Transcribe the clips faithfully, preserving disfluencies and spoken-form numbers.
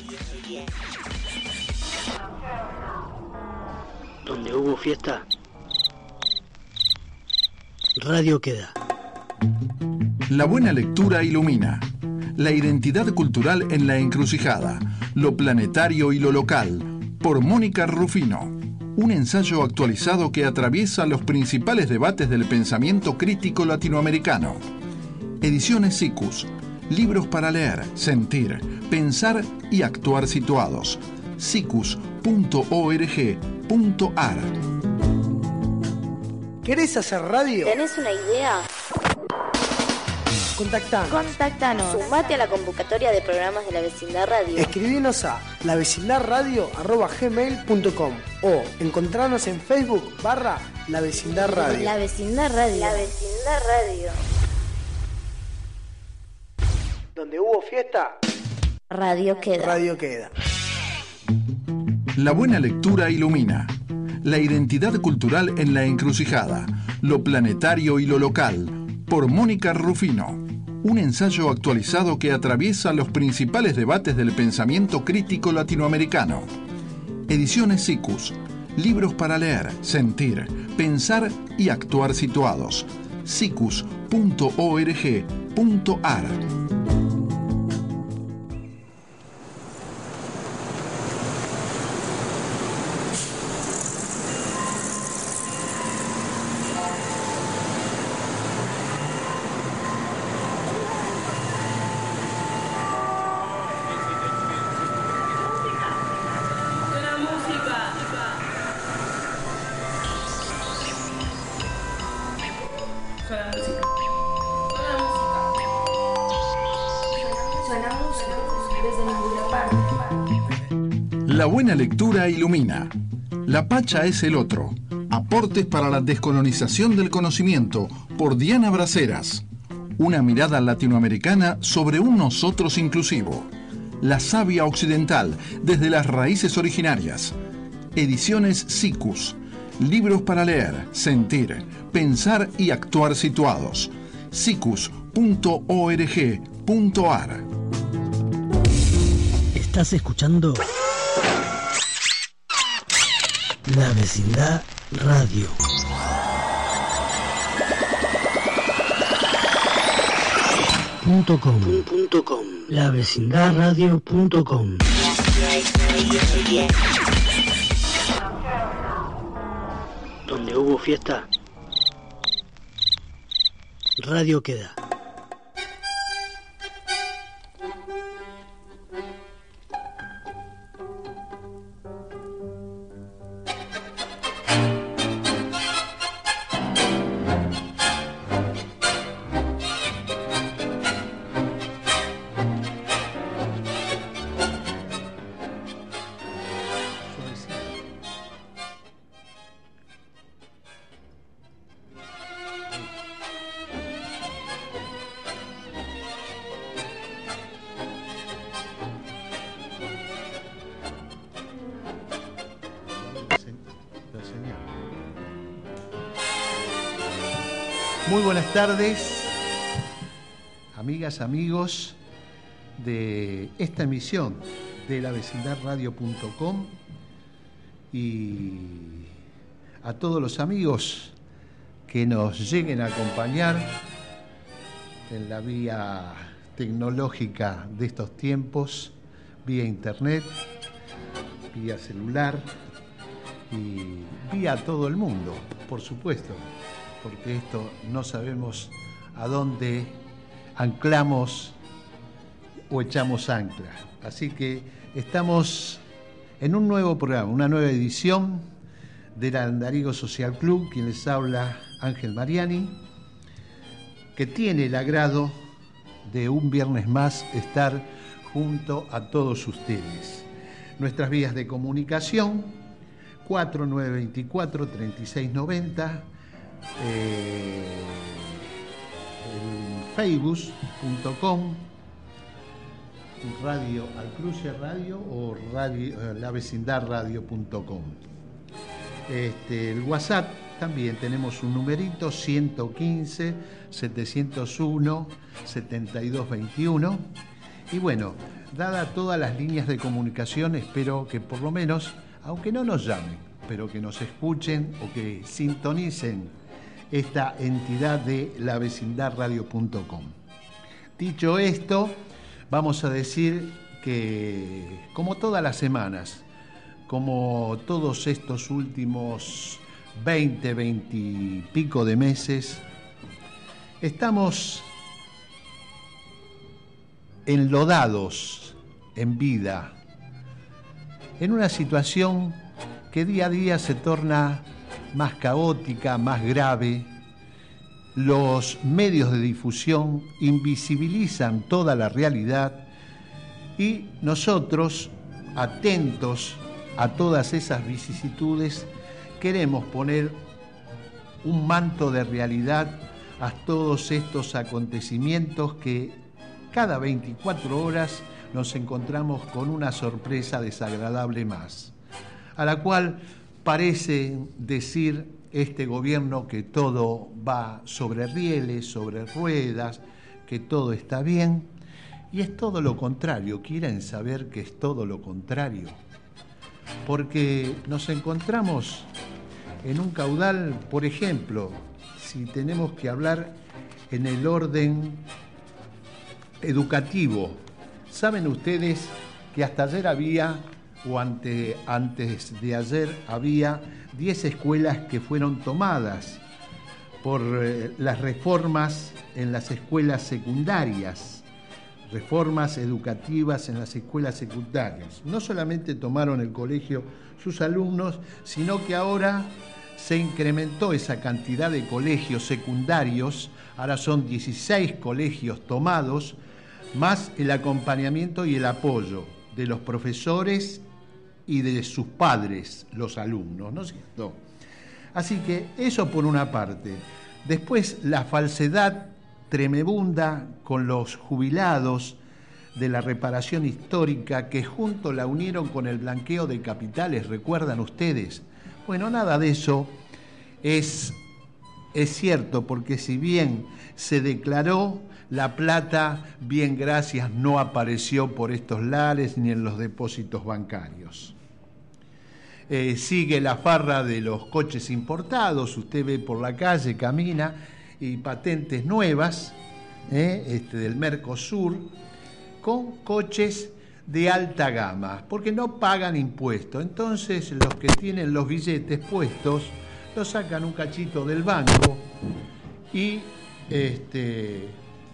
Donde hubo fiesta, radio queda. La buena lectura ilumina. La identidad cultural en la encrucijada. Lo planetario y lo local. Por Mónica Rufino. Un ensayo actualizado que atraviesa los principales debates del pensamiento crítico latinoamericano. Ediciones SICUS. Libros para leer, sentir, pensar y actuar situados. sicus punto org punto ar. ¿Querés hacer radio? ¿Tenés una idea? Contactanos. Contactanos. Sumate a la convocatoria de programas de la Vecindad Radio. Escribinos a lavecindadradio arroba gmail punto com o encontrarnos en Facebook barra La Vecindad Radio. La Vecindad Radio. La Vecindad Radio. Donde hubo fiesta, radio queda. Radio queda. La buena lectura ilumina. La identidad cultural en la encrucijada. Lo planetario y lo local. Por Mónica Rufino. Un ensayo actualizado que atraviesa los principales debates del pensamiento crítico latinoamericano. Ediciones SICUS. Libros para leer, sentir, pensar y actuar situados. sicus punto org punto ar. La buena lectura ilumina. La Pacha es el otro. Aportes para la descolonización del conocimiento, por Diana Braceras. Una mirada latinoamericana sobre un nosotros inclusivo. La savia occidental, desde las raíces originarias. Ediciones SICUS. Libros para leer, sentir, pensar y actuar situados. sicus punto org punto ar. Estás escuchando La Vecindad Radio. Punto com. Punto com. La Vecindad Radio punto com. Donde hubo fiesta, radio queda. Muy buenas tardes, amigas, amigos de esta emisión de la vecindad radio punto com y a todos los amigos que nos lleguen a acompañar en la vía tecnológica de estos tiempos, vía internet, vía celular y vía todo el mundo, por supuesto, porque esto no sabemos a dónde anclamos o echamos ancla. Así que estamos en un nuevo programa, una nueva edición del Andariego Social Club, quien les habla, Ángel Mariani, que tiene el agrado de un viernes más estar junto a todos ustedes. Nuestras vías de comunicación, cuatro nueve dos cuatro, tres seis nueve cero, eh, en facebook punto com, Radio Alcruce Radio o radio, la vecindad radio punto com. Este, el WhatsApp también tenemos un numerito ciento quince, setecientos uno, setenta y dos veintiuno, Y bueno, dadas todas las líneas de comunicación, espero que por lo menos, aunque no nos llamen, pero que nos escuchen o que sintonicen esta entidad de la vecindad radio punto com. Dicho esto, vamos a decir que, como todas las semanas, como todos estos últimos veinte, veinte y pico de meses, estamos enlodados en vida, en una situación que día a día se torna más caótica, más grave. Los medios de difusión invisibilizan toda la realidad y nosotros, atentos a todas esas vicisitudes, queremos poner un manto de realidad a todos estos acontecimientos que cada veinticuatro horas nos encontramos con una sorpresa desagradable más, a la cual parece decir este gobierno que todo va sobre rieles, sobre ruedas, que todo está bien, y es todo lo contrario. ¿Quieren saber que es todo lo contrario? Porque nos encontramos en un caudal, por ejemplo, si tenemos que hablar en el orden educativo. ¿Saben ustedes que hasta ayer había, o ante, antes de ayer, había diez escuelas que fueron tomadas por eh, las reformas en las escuelas secundarias? Reformas educativas en las escuelas secundarias. No solamente tomaron el colegio sus alumnos, sino que ahora se incrementó esa cantidad de colegios secundarios. Ahora son dieciséis colegios tomados, más el acompañamiento y el apoyo de los profesores y de sus padres, los alumnos, ¿no es cierto? Así que eso por una parte. Después, la falsedad tremebunda con los jubilados de la reparación histórica, que junto la unieron con el blanqueo de capitales, ¿recuerdan ustedes? Bueno, nada de eso es, es cierto, porque si bien se declaró, la plata, bien gracias, no apareció por estos lares ni en los depósitos bancarios. Eh, sigue la farra de los coches importados. Usted ve por la calle, camina, y patentes nuevas eh, este, del Mercosur, con coches de alta gama, porque no pagan impuestos. Entonces los que tienen los billetes puestos los sacan un cachito del banco y este,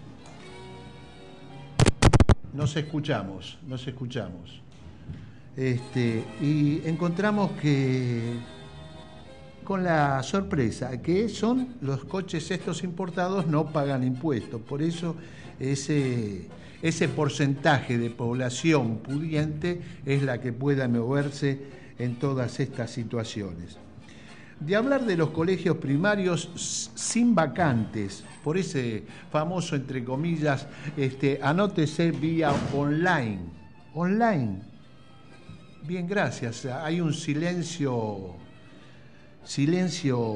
nos escuchamos, nos escuchamos. Este, y encontramos que con la sorpresa que son los coches estos importados no pagan impuestos. Por eso ese, ese porcentaje de población pudiente es la que pueda moverse en todas estas situaciones. De hablar de los colegios primarios sin vacantes, por ese famoso, entre comillas, este, anótese vía online. Online. Bien, gracias. Hay un silencio... Silencio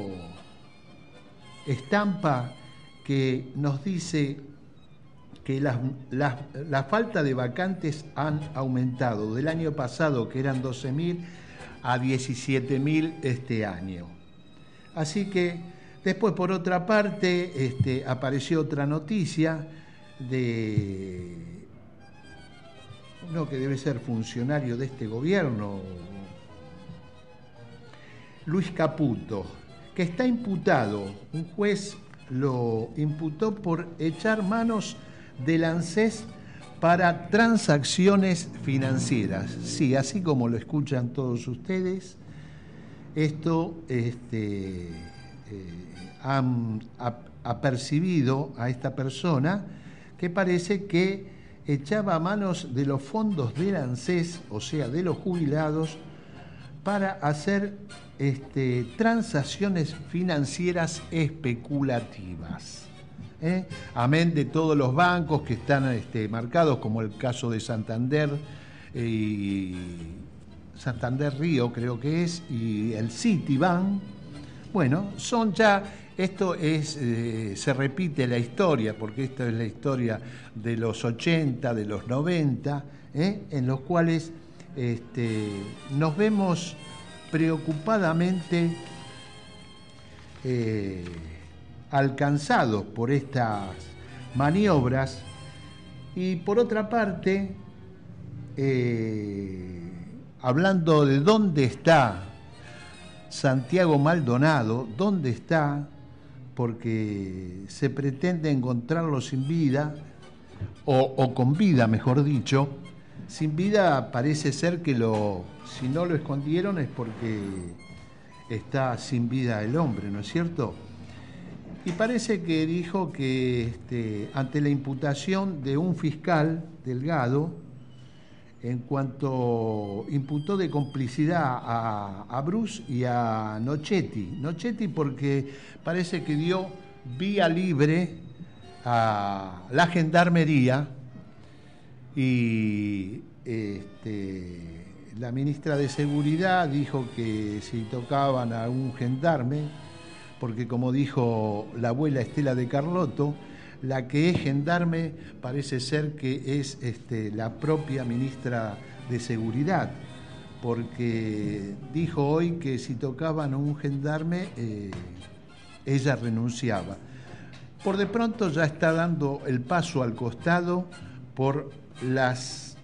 estampa que nos dice que la, la, la falta de vacantes han aumentado del año pasado, que eran doce mil, a diecisiete mil este año. Así que después, por otra parte, este, apareció otra noticia de uno que debe ser funcionario de este gobierno, Luis Caputo, que está imputado. Un juez lo imputó por echar manos del ANSES para transacciones financieras. Sí, así como lo escuchan todos ustedes, esto este, eh, han apercibido a esta persona que parece que echaba manos de los fondos del ANSES, o sea, de los jubilados, para hacer este, transacciones financieras especulativas. ¿eh? Amén de todos los bancos que están este, marcados, como el caso de Santander, y Santander Río creo que es, y el Citibank. Bueno, son ya Esto es, eh, se repite la historia, porque esta es la historia de los ochenta, de los noventa, ¿eh? en los cuales este, nos vemos preocupadamente eh, alcanzados por estas maniobras, y por otra parte, eh, hablando de dónde está Santiago Maldonado, dónde está, porque se pretende encontrarlo sin vida, o, o con vida, mejor dicho. Sin vida parece ser que lo, si no lo escondieron es porque está sin vida el hombre, ¿no es cierto? Y parece que dijo que este, ante la imputación de un fiscal, Delgado, en cuanto imputó de complicidad a, a Bruce y a Nochetti. Nochetti porque parece que dio vía libre a la gendarmería, y este, la ministra de Seguridad dijo que si tocaban a un gendarme, porque como dijo la abuela Estela de Carlotto, la que es gendarme parece ser que es este, la propia ministra de Seguridad, porque dijo hoy que si tocaban a un gendarme, eh, ella renunciaba. Por de pronto ya está dando el paso al costado por las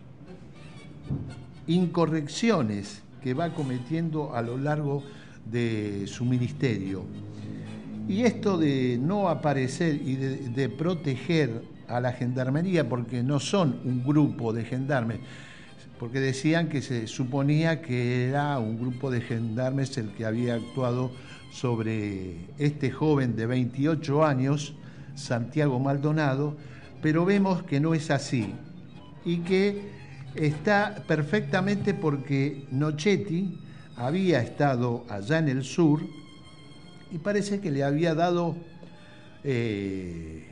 incorrecciones que va cometiendo a lo largo de su ministerio. Y esto de no aparecer y de, de proteger a la gendarmería, porque no son un grupo de gendarmes, porque decían que se suponía que era un grupo de gendarmes el que había actuado sobre este joven de veintiocho años, Santiago Maldonado, pero vemos que no es así, y que está perfectamente porque Nochetti había estado allá en el sur, y parece que le había dado eh,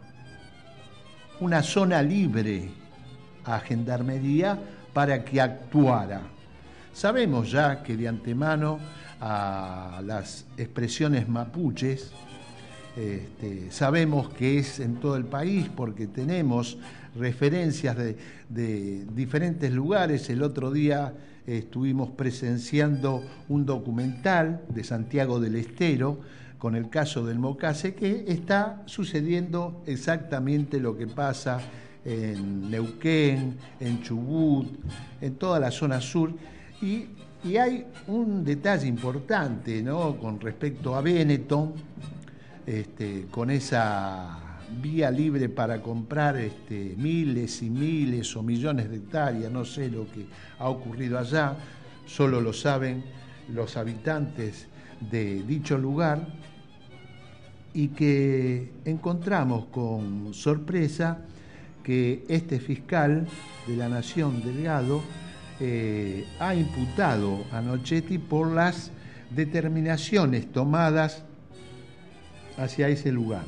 una zona libre a Gendarmería para que actuara. Sabemos ya que de antemano a las expresiones mapuches, este, sabemos que es en todo el país porque tenemos referencias de, de diferentes lugares. El otro día estuvimos presenciando un documental de Santiago del Estero con el caso del Mocase, que está sucediendo exactamente lo que pasa en Neuquén, en Chubut, en toda la zona sur, y, y hay un detalle importante, ¿no?, con respecto a Benetton, este, con esa vía libre para comprar este, miles y miles o millones de hectáreas. No sé lo que ha ocurrido allá, solo lo saben los habitantes de dicho lugar, y que encontramos con sorpresa que este fiscal de la Nación, Delgado, eh, ha imputado a Nochetti por las determinaciones tomadas hacia ese lugar.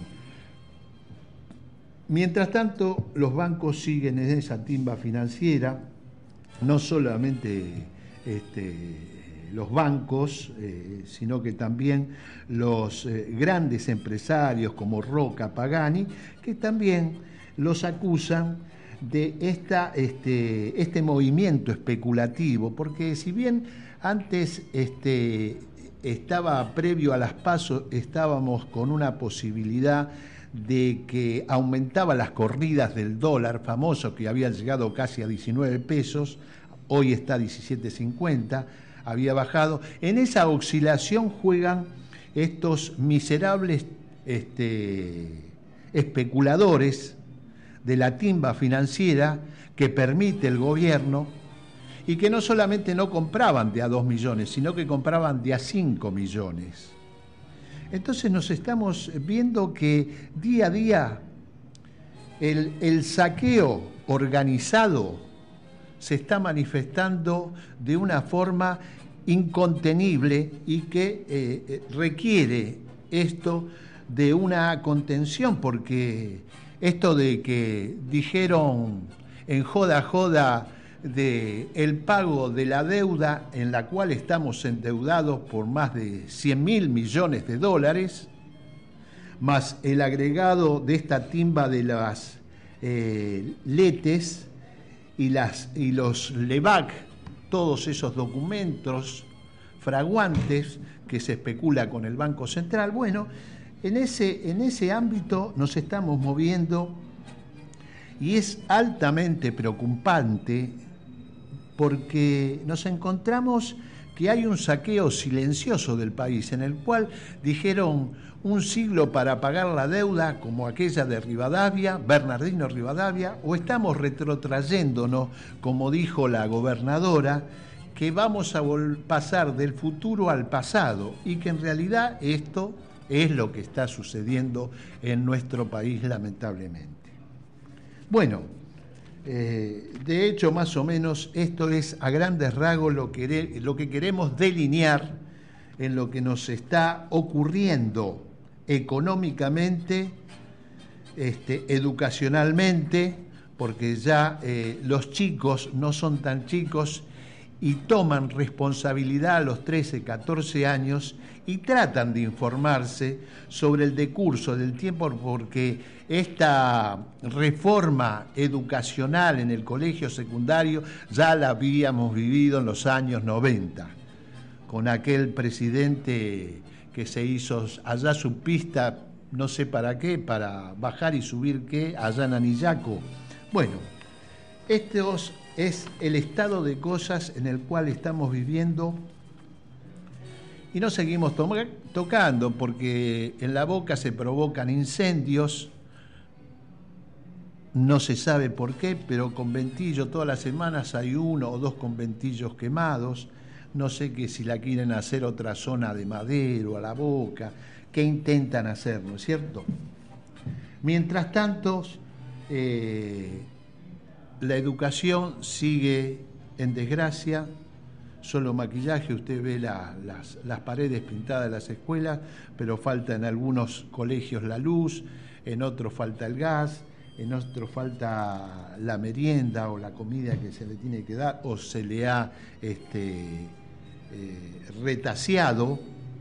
Mientras tanto, los bancos siguen en esa timba financiera, no solamente este, los bancos, eh, sino que también los eh, grandes empresarios como Roca, Pagani, que también los acusan de esta, este, este movimiento especulativo, porque si bien antes este, estaba previo a las PASO, estábamos con una posibilidad de que aumentaba las corridas del dólar famoso, que había llegado casi a diecinueve pesos, hoy está a diecisiete cincuenta, había bajado. En esa oscilación juegan estos miserables este, especuladores de la timba financiera que permite el gobierno, y que no solamente no compraban de a dos millones, sino que compraban de a cinco millones. Entonces nos estamos viendo que día a día el, el saqueo organizado se está manifestando de una forma incontenible, y que eh, requiere esto de una contención, porque esto de que dijeron en joda joda de el pago de la deuda en la cual estamos endeudados por más de cien mil millones de dólares, más el agregado de esta timba de las eh, letes y, las, y los LEVAC, todos esos documentos fraguantes que se especula con el Banco Central. Bueno, en ese, en ese ámbito nos estamos moviendo y es altamente preocupante porque nos encontramos que hay un saqueo silencioso del país en el cual dijeron un siglo para pagar la deuda como aquella de Rivadavia, Bernardino Rivadavia, o estamos retrotrayéndonos, como dijo la gobernadora, que vamos a pasar del futuro al pasado y que en realidad esto es lo que está sucediendo en nuestro país, lamentablemente. Bueno, eh, de hecho, más o menos, esto es a grandes rasgos lo que, lo que queremos delinear en lo que nos está ocurriendo económicamente, este, educacionalmente, porque ya eh, los chicos no son tan chicos y toman responsabilidad a los trece, catorce años y tratan de informarse sobre el decurso del tiempo, porque esta reforma educacional en el colegio secundario ya la habíamos vivido en los años noventa, con aquel presidente que se hizo allá su pista, no sé para qué, para bajar y subir qué, allá en Anillaco. Bueno, estos es el estado de cosas en el cual estamos viviendo y no seguimos to- tocando porque en La Boca se provocan incendios, no se sabe por qué, pero conventillo todas las semanas hay uno o dos conventillos quemados, no sé que si la quieren hacer otra zona de Madero, a La Boca, ¿qué intentan hacer, no es cierto? Mientras tanto, eh, la educación sigue en desgracia, solo maquillaje, usted ve la, las, las paredes pintadas de las escuelas, pero falta en algunos colegios la luz, en otros falta el gas, en otros falta la merienda o la comida que se le tiene que dar, o se le ha este, eh, retaseado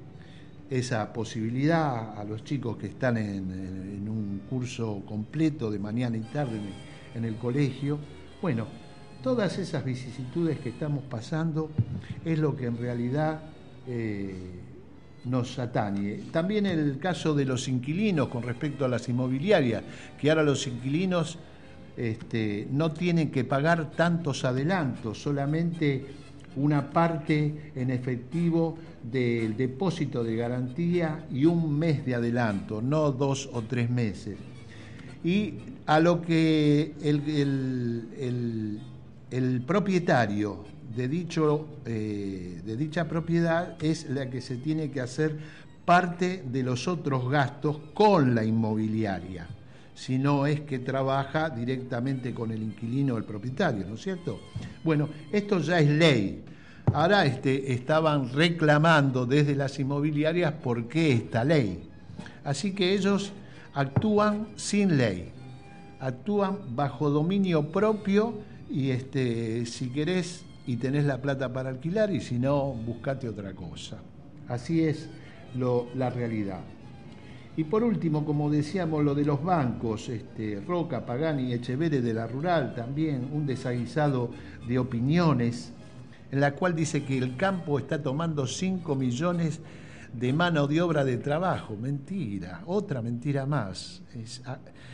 esa posibilidad a los chicos que están en, en, en un curso completo de mañana y tarde en, en el colegio. Bueno, todas esas vicisitudes que estamos pasando es lo que en realidad eh, nos atañe. También el caso de los inquilinos con respecto a las inmobiliarias, que ahora los inquilinos este, no tienen que pagar tantos adelantos, solamente una parte en efectivo del depósito de garantía y un mes de adelanto, no dos o tres meses. Y a lo que el, el, el, el propietario de, dicho, eh, de dicha propiedad es la que se tiene que hacer parte de los otros gastos con la inmobiliaria, si no es que trabaja directamente con el inquilino o el propietario, ¿no es cierto? Bueno, esto ya es ley. Ahora este, estaban reclamando desde las inmobiliarias por qué esta ley. Así que ellos actúan sin ley, actúan bajo dominio propio y este, si querés y tenés la plata para alquilar y si no, buscate otra cosa. Así es lo, la realidad. Y por último, como decíamos, lo de los bancos, este, Roca, Pagani, Echeverre de la Rural, también un desaguisado de opiniones, en la cual dice que el campo está tomando cinco millones de mano de obra de trabajo. Mentira, otra mentira más. Es,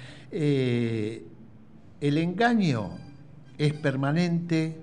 eh, el engaño es permanente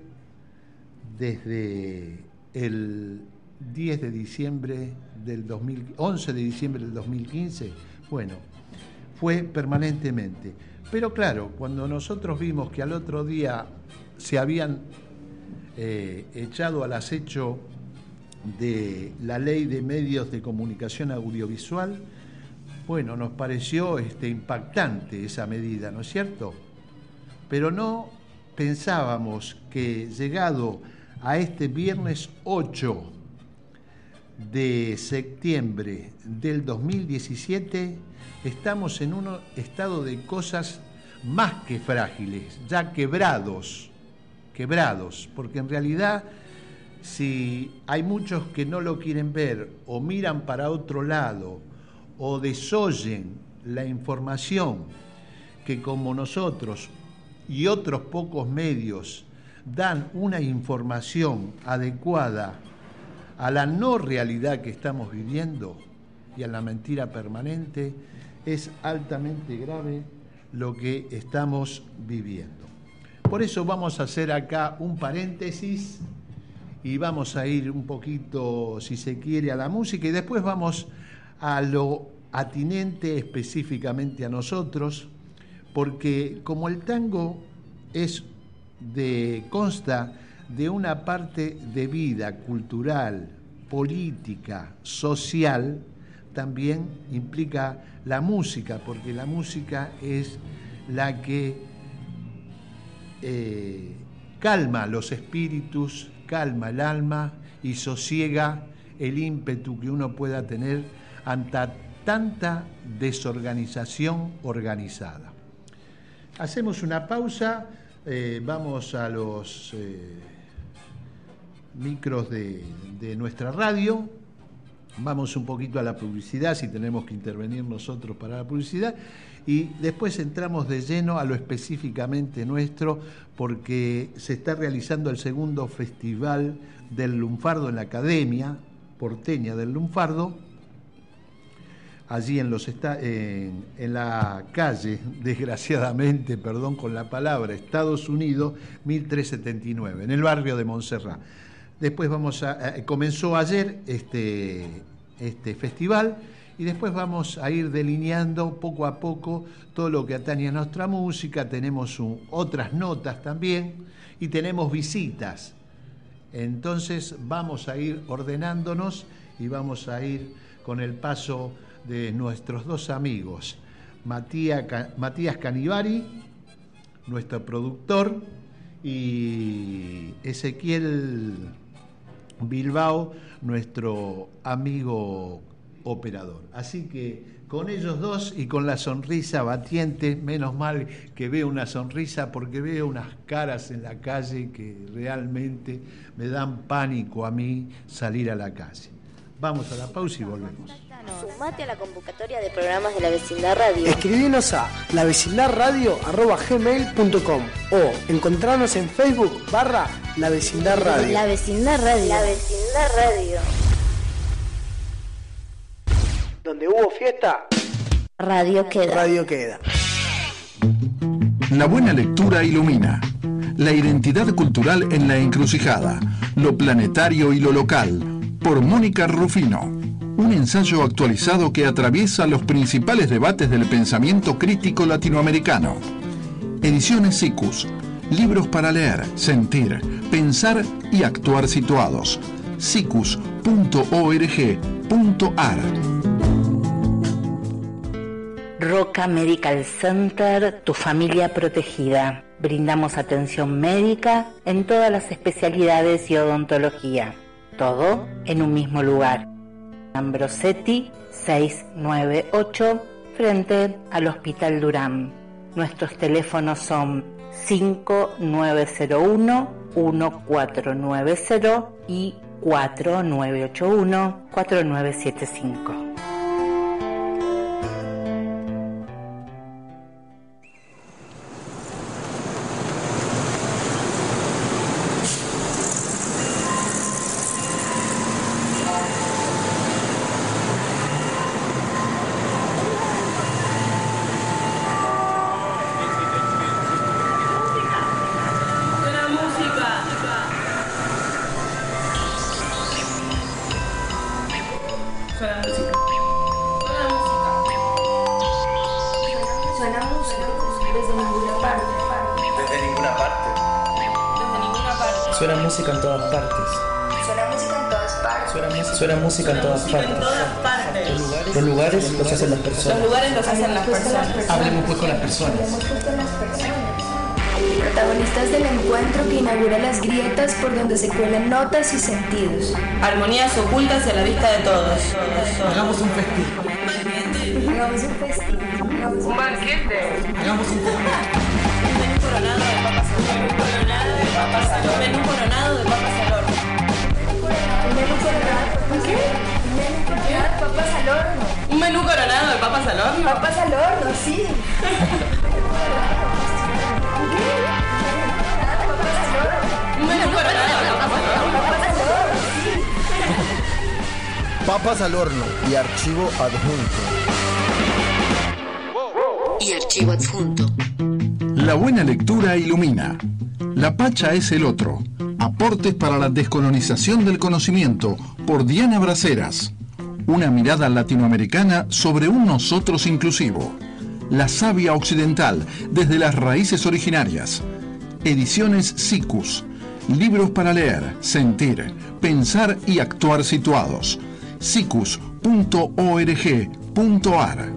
desde el diez de diciembre del dos mil, once de diciembre del dos mil quince. Bueno, fue permanentemente. Pero claro, cuando nosotros vimos que al otro día se habían eh, echado al acecho de la ley de medios de comunicación audiovisual, bueno, nos pareció este, impactante esa medida, ¿no es cierto? Pero no pensábamos que llegado a este viernes ocho de septiembre del dos mil diecisiete, estamos en un estado de cosas más que frágiles, ya quebrados, quebrados, porque en realidad si hay muchos que no lo quieren ver o miran para otro lado o desoyen la información que, como nosotros y otros pocos medios, dan una información adecuada a la no realidad que estamos viviendo y a la mentira permanente, es altamente grave lo que estamos viviendo. Por eso vamos a hacer acá un paréntesis y vamos a ir un poquito, si se quiere, a la música, y después vamos a lo atinente específicamente a nosotros, porque como el tango es de, consta de una parte de vida cultural, política, social, también implica la música, porque la música es la que eh, calma los espíritus, calma el alma y sosiega el ímpetu que uno pueda tener ante tanta desorganización organizada. Hacemos una pausa, eh, vamos a los eh, micros de, de nuestra radio, vamos un poquito a la publicidad, si tenemos que intervenir nosotros para la publicidad, y después entramos de lleno a lo específicamente nuestro, porque se está realizando el segundo festival del lunfardo en la Academia Porteña del Lunfardo, allí en, los esta- en, en la calle, desgraciadamente, perdón con la palabra, Estados Unidos, mil trescientos setenta y nueve, en el barrio de Montserrat. Después vamos a, eh, comenzó ayer este, este festival, y después vamos a ir delineando poco a poco todo lo que atañe a nuestra música. Tenemos un, otras notas también, y tenemos visitas. Entonces vamos a ir ordenándonos y vamos a ir con el paso de nuestros dos amigos, Matías, Matías Canivari, nuestro productor, y Ezequiel Bilbao, nuestro amigo operador. Así que con ellos dos y con la sonrisa batiente, menos mal que veo una sonrisa, porque veo unas caras en la calle que realmente me dan pánico a mí salir a la calle. Vamos a la pausa y volvemos. Sumate a la convocatoria de programas de la Vecindad Radio. Escribinos a la vecindad radio arroba gmail punto com o encontrarnos en Facebook barra La Vecindad Radio. La Vecindad Radio. La Vecindad Radio. Donde hubo fiesta, Radio queda. radio queda. La buena lectura ilumina. La identidad cultural en la encrucijada. Lo planetario y lo local. Por Mónica Rufino. Un ensayo actualizado que atraviesa los principales debates del pensamiento crítico latinoamericano. Ediciones SICUS. Libros para leer, sentir, pensar y actuar situados. sicus punto org punto ar. Roca Medical Center, tu familia protegida. Brindamos atención médica en todas las especialidades y odontología. Todo en un mismo lugar. Ambrosetti seiscientos noventa y ocho, frente al Hospital Durán. Nuestros teléfonos son cinco nueve cero uno, uno cuatro nueve cero y cuatro nueve ocho uno, cuatro nueve siete cinco. Suena música en todas partes. Suena música en todas partes. Suena, música, suena música en todas partes. En todas partes. Los lugares, los lugares los hacen las personas. Los lugares los hacen las personas. Hablemos pues con las personas. Protagonistas del encuentro que inaugura las grietas por donde se cuelan notas y sentidos. Armonías ocultas a la vista de todos. Hagamos un festín. Hagamos un festín. Un banquete. Hagamos un festín. Un coronado de papas al horno. Menú coronado de papas al horno. Un menú coronado de papas al horno. Un menú coronado de papas al horno. Papas al horno, sí. Un menú coronado de papas al horno. Papas al horno y archivo adjunto. Y archivo adjunto. La buena lectura ilumina. La Pacha es el otro. Aportes para la descolonización del conocimiento por Diana Braceras. Una mirada latinoamericana sobre un nosotros inclusivo. La savia occidental desde las raíces originarias. Ediciones Siccus. Libros para leer, sentir, pensar y actuar situados. siccus punto org punto ar.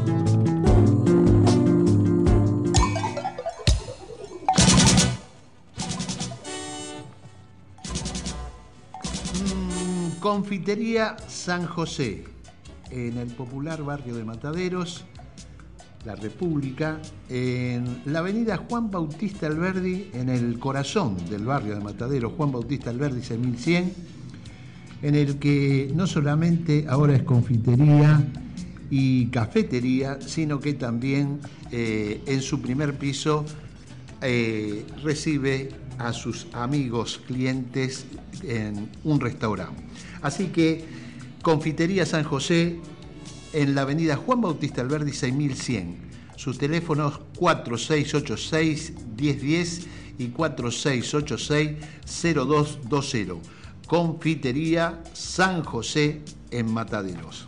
Confitería San José, en el popular barrio de Mataderos, La República, en la avenida Juan Bautista Alberdi, en el corazón del barrio de Mataderos, Juan Bautista Alberdi seis mil cien, en el que no solamente ahora es confitería y cafetería, sino que también eh, en su primer piso eh, recibe a sus amigos, clientes en un restaurante. Así que Confitería San José en la avenida Juan Bautista Alberdi seis mil cien. Sus teléfonos cuatro seis ocho seis, uno cero uno cero y cuatro seis ocho seis, cero dos dos cero. Confitería San José en Mataderos.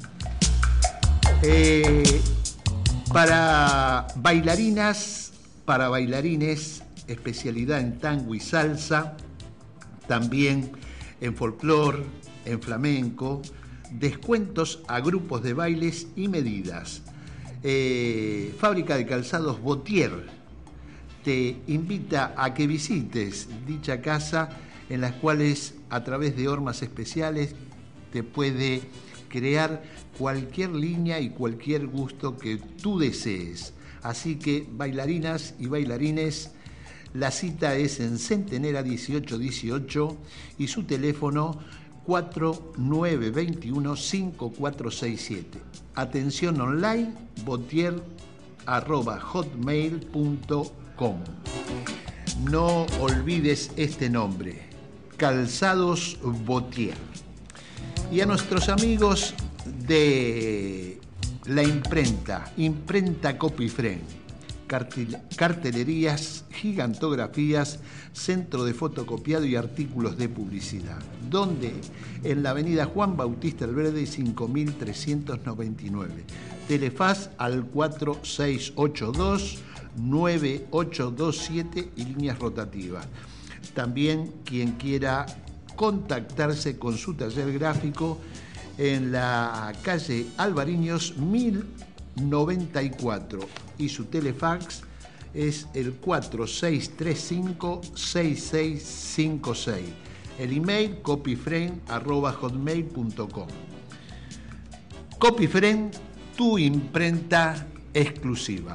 Eh, para bailarinas, para bailarines, especialidad en tango y salsa, también en folclore, en flamenco, descuentos a grupos de bailes y medidas. Eh, Fábrica de Calzados Botier te invita a que visites dicha casa, en las cuales a través de hormas especiales te puede crear cualquier línea y cualquier gusto que tú desees. Así que bailarinas y bailarines, la cita es en Centenera dieciocho dieciocho y su teléfono cuatro nueve dos uno, cinco cuatro seis siete. Atención online, botier arroba hotmail punto com. No olvides este nombre, Calzados Botier. Y a nuestros amigos de la imprenta, Imprenta Copifrén, cartelerías, gigantografías, centro de fotocopiado y artículos de publicidad. ¿Dónde? En la avenida Juan Bautista Alberdi cinco mil trescientos noventa y nueve. Telefaz al cuatro seis ocho dos, nueve ocho dos siete y líneas rotativas. También quien quiera contactarse con su taller gráfico en la calle Alvariños mil noventa y cuatro y su telefax es el cuatro seis tres cinco, seis seis cinco seis. El email copiframe arroba hotmail punto com. Copiframe, tu imprenta exclusiva.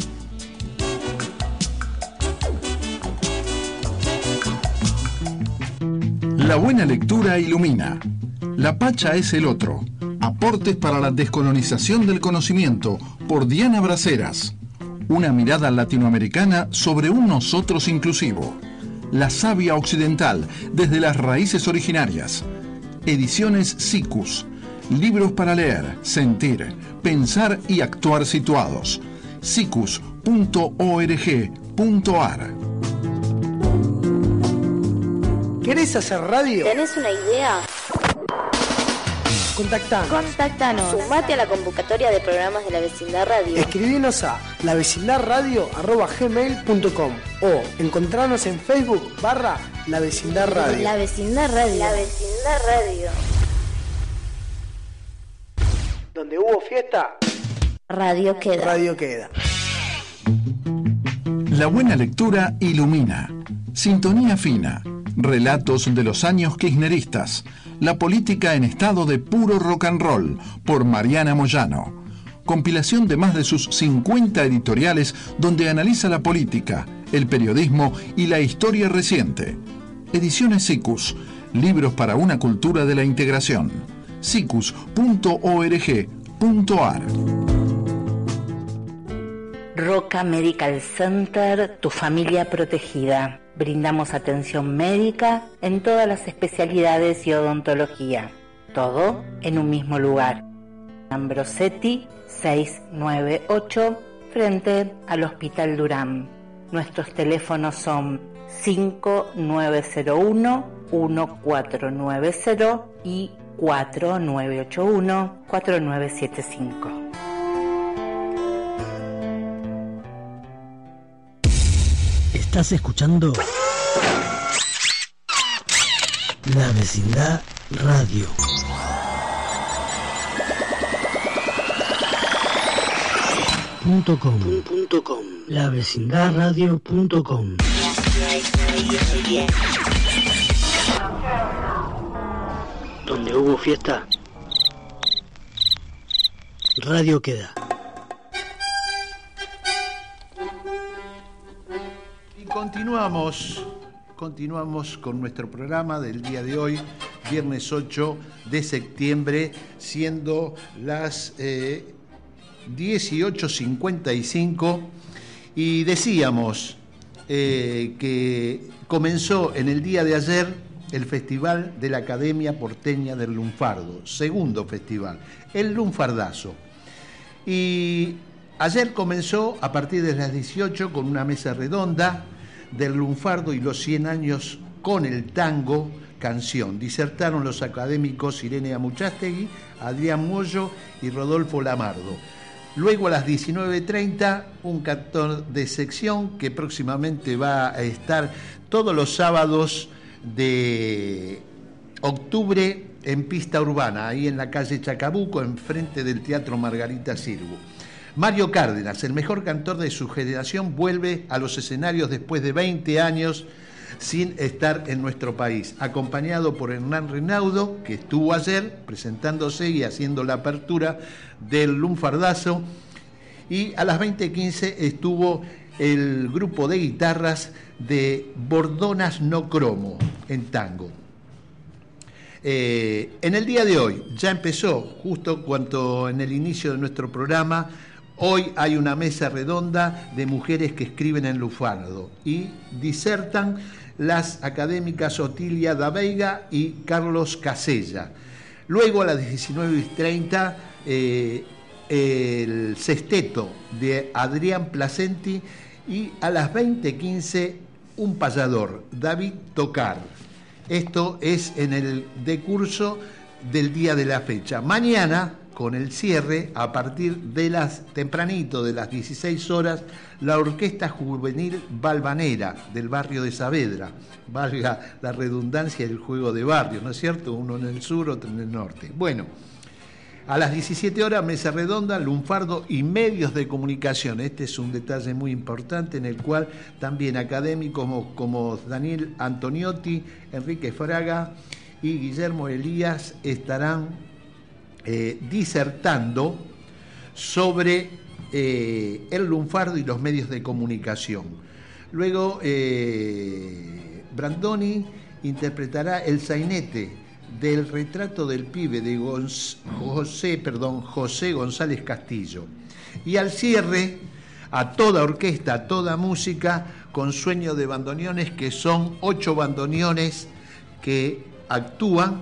La buena lectura ilumina. La Pacha es el otro. Aportes para la descolonización del conocimiento por Diana Braceras. Una mirada latinoamericana sobre un nosotros inclusivo. La savia occidental desde las raíces originarias. Ediciones Siccus. Libros para leer, sentir, pensar y actuar situados. siccus punto org punto ar. ¿Querés hacer radio? ¿Tenés una idea? Contactanos. Contactanos. Sumate a la convocatoria de programas de la Vecindad Radio. Escribinos a la vecindad radio arroba gmail punto com o encontrarnos en Facebook barra La Vecindad Radio. La Vecindad Radio. La Vecindad Radio. Donde hubo fiesta, Radio queda. Radio queda. La buena lectura ilumina. Sintonía fina. Relatos de los años kirchneristas. La política en estado de puro rock and roll, por Mariana Moyano. Compilación de más de sus cincuenta editoriales donde analiza la política, el periodismo y la historia reciente. Ediciones Siccus. Libros para una cultura de la integración. siccus punto org punto ar. Roca Medical Center, tu familia protegida. Brindamos atención médica en todas las especialidades y odontología. Todo en un mismo lugar. Ambrosetti seiscientos noventa y ocho, frente al Hospital Durán. Nuestros teléfonos son cinco nueve cero uno, uno cuatro nueve cero y cuatro nueve ocho uno, cuatro nueve siete cinco. Estás escuchando La Vecindad Radio. Punto com. Punto com. La Vecindad Radio punto com. Donde hubo fiesta, radio queda. Y continuamos, continuamos con nuestro programa del día de hoy, viernes ocho de septiembre, siendo las eh, dieciocho cincuenta y cinco, y decíamos eh, que comenzó en el día de ayer el Festival de la Academia Porteña del Lunfardo, segundo festival, el Lunfardazo. Y ayer comenzó a partir de las dieciocho con una mesa redonda del lunfardo y los cien años con el tango canción. Disertaron los académicos Irene Amuchastegui, Adrián Moyo y Rodolfo Lamardo. Luego a las diecinueve treinta, un cantor de sección que próximamente va a estar todos los sábados de octubre en pista urbana, ahí en la calle Chacabuco, enfrente del Teatro Margarita Sirgu. Mario Cárdenas, el mejor cantor de su generación, vuelve a los escenarios después de veinte años sin estar en nuestro país, acompañado por Hernán Reinaudo, que estuvo ayer presentándose y haciendo la apertura del Lunfardazo, y a las veinte quince estuvo el grupo de guitarras de Bordonas No Cromo en tango. Eh, en el día de hoy ya empezó, justo cuando en el inicio de nuestro programa, hoy hay una mesa redonda de mujeres que escriben en lunfardo y disertan las académicas Otilia da Veiga y Carlos Casella. Luego a las diecinueve treinta eh, el sexteto de Adrián Placenti, y a las veinte quince un payador, David Tocar. Esto es en el decurso del día de la fecha. Mañana, con el cierre, a partir de las tempranito, de las dieciséis horas, la Orquesta Juvenil Balvanera del barrio de Saavedra, valga la redundancia del juego de barrio, ¿no es cierto? Uno en el sur, otro en el norte. Bueno, a las diecisiete horas, mesa redonda, lunfardo y medios de comunicación. Este es un detalle muy importante en el cual también académicos como, como Daniel Antoniotti, Enrique Fraga y Guillermo Elías estarán eh, disertando sobre eh, el lunfardo y los medios de comunicación. Luego eh, Brandoni interpretará el sainete del retrato del pibe de Gonz- José, perdón, José González Castillo. Y al cierre, a toda orquesta, a toda música, con Sueño de Bandoneones, que son ocho bandoneones que actúan,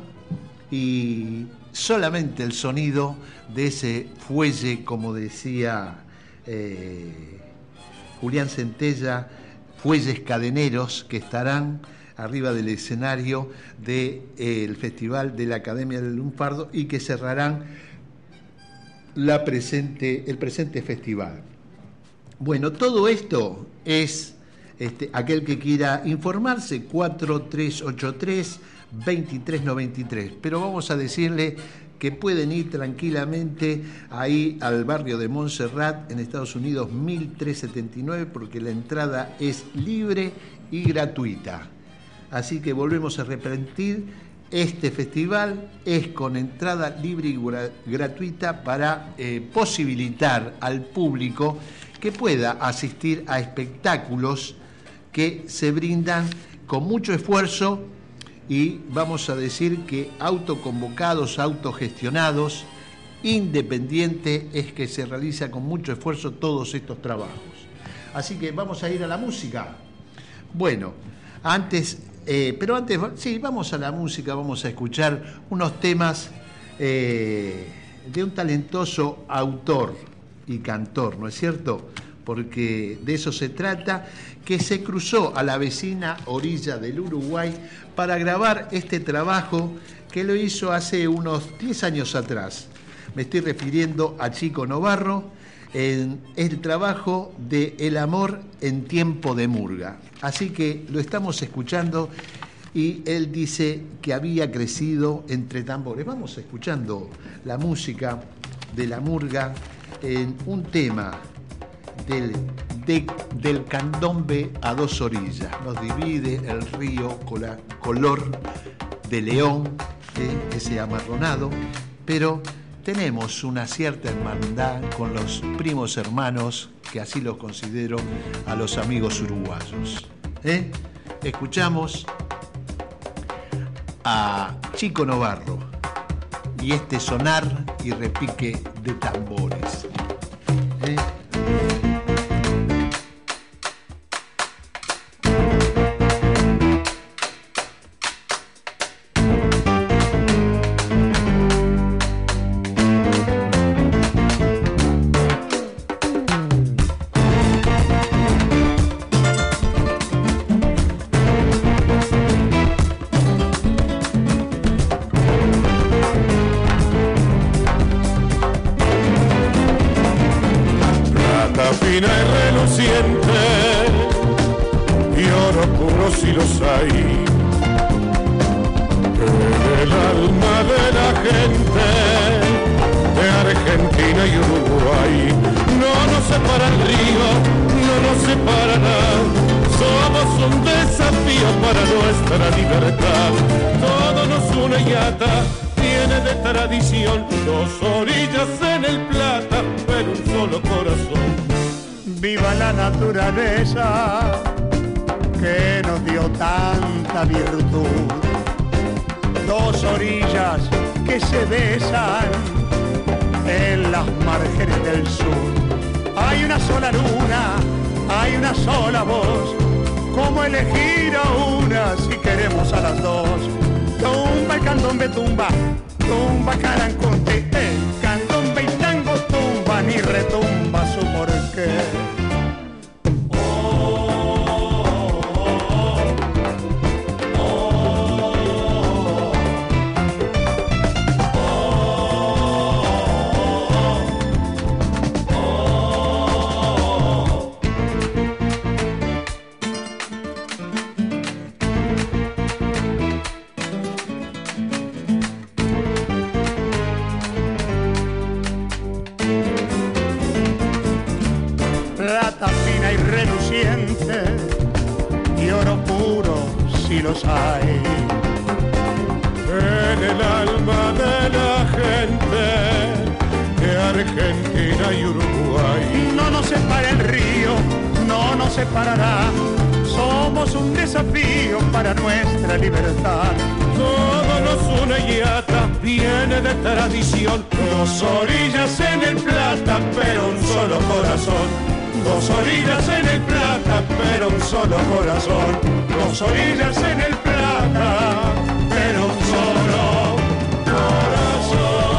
y solamente el sonido de ese fuelle, como decía eh, Julián Centella, fuelles cadeneros que estarán arriba del escenario del eh, Festival de la Academia del Lunfardo y que cerrarán la presente, el presente festival. Bueno, todo esto es, este, aquel que quiera informarse, cuatro tres ocho tres, dos tres nueve tres, pero vamos a decirle que pueden ir tranquilamente ahí al barrio de Montserrat, en Estados Unidos, mil trescientos setenta y nueve, porque la entrada es libre y gratuita. Así que volvemos a repetir, este festival es con entrada libre y gra- gratuita para eh, posibilitar al público que pueda asistir a espectáculos que se brindan con mucho esfuerzo y vamos a decir que autoconvocados, autogestionados independiente es que se realiza con mucho esfuerzo todos estos trabajos. Así que vamos a ir a la música. Bueno, antes, eh, pero antes, sí, vamos a la música, vamos a escuchar unos temas eh, de un talentoso autor y cantor, ¿no es cierto? Porque de eso se trata, que se cruzó a la vecina orilla del Uruguay para grabar este trabajo que lo hizo hace unos diez años atrás. Me estoy refiriendo a Chico Novarro, en el trabajo de El amor en tiempo de murga. Así que lo estamos escuchando y él dice que había crecido entre tambores. Vamos escuchando la música de la murga en un tema del, de, del candombe a dos orillas. Nos divide el río con la color de león, eh, ese amarronado, pero tenemos una cierta hermandad con los primos hermanos, que así los considero a los amigos uruguayos. ¿Eh? Escuchamos a Chico Novarro y este sonar y repique de tambores. ¿Eh? Que nos dio tanta virtud, dos orillas que se besan en las márgenes del sur. Hay una sola luna, hay una sola voz, ¿cómo elegir a una si queremos a las dos? Tumba el candombe, tumba, tumba caranconte, el candombe y tango tumba ni retumba su porqué. Y oro puro si los hay en el alma de la gente de Argentina y Uruguay. No nos separa el río, no nos separará, somos un desafío para nuestra libertad. Todo nos une y ata, viene de tradición, dos orillas en el Plata, pero un solo corazón. Dos orillas en el Plata, pero un solo corazón. Dos orillas en el Plata, pero un solo corazón.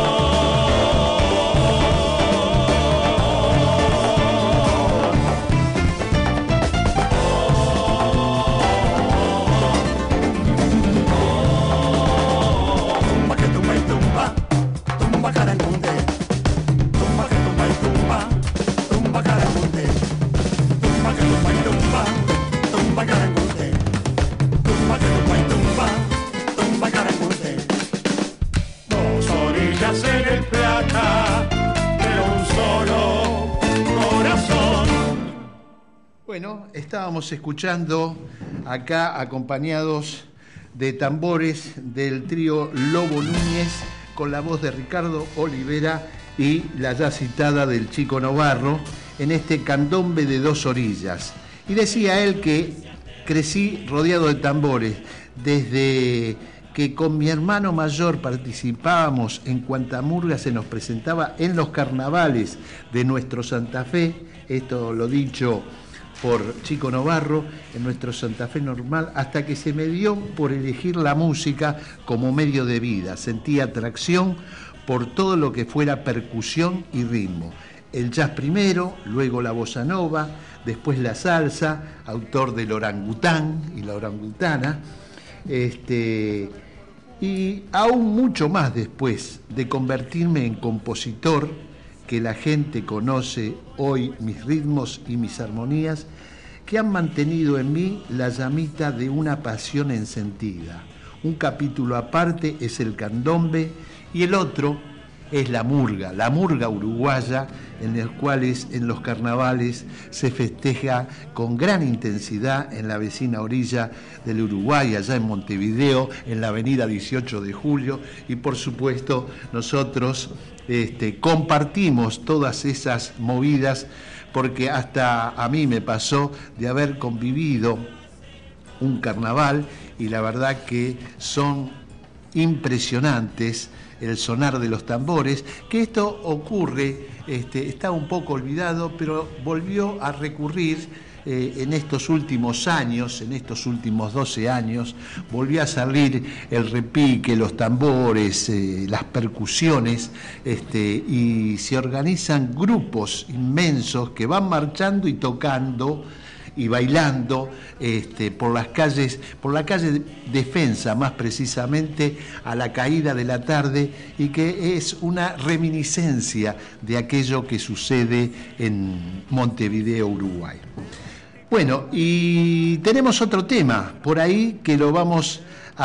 Tumba que tumba y tumba, tumba caranconte. Tumba que tumba y tumba, tumba caranconte. Tumba que tumba y tumba, tumba caranconte. Tumba que tumba y tumba, tumba caranconte. Dos orillas en el Plata, pero un solo corazón. Bueno, estábamos escuchando acá acompañados de tambores del trío Lobo Núñez con la voz de Ricardo Olivera y la ya citada del Chico Novarro en este candombe de dos orillas. Y decía él que crecí rodeado de tambores desde que con mi hermano mayor participábamos en cuanta murga se nos presentaba en los carnavales de nuestro Santa Fe, esto lo dicho por Chico Novarro, en nuestro Santa Fe normal, hasta que se me dio por elegir la música como medio de vida. Sentí atracción por todo lo que fuera percusión y ritmo. El jazz primero, luego la bossa nova, después la salsa, autor del orangután y la orangutana, este, y aún mucho más después de convertirme en compositor, que la gente conoce hoy mis ritmos y mis armonías, que han mantenido en mí la llamita de una pasión encendida. Un capítulo aparte es el candombe y el otro es la murga, la murga uruguaya, en el cual es, en los carnavales se festeja con gran intensidad en la vecina orilla del Uruguay, allá en Montevideo, en la avenida dieciocho de julio, y por supuesto nosotros este, compartimos todas esas movidas, porque hasta a mí me pasó de haber convivido un carnaval, y la verdad que son impresionantes el sonar de los tambores, que esto ocurre, este, está un poco olvidado, pero volvió a recurrir eh, en estos últimos años, en estos últimos doce años, volvió a salir el repique, los tambores, eh, las percusiones, este, y se organizan grupos inmensos que van marchando y tocando y bailando este, por las calles, por la calle Defensa, más precisamente, a la caída de la tarde, y que es una reminiscencia de aquello que sucede en Montevideo, Uruguay. Bueno, y tenemos otro tema por ahí que lo vamos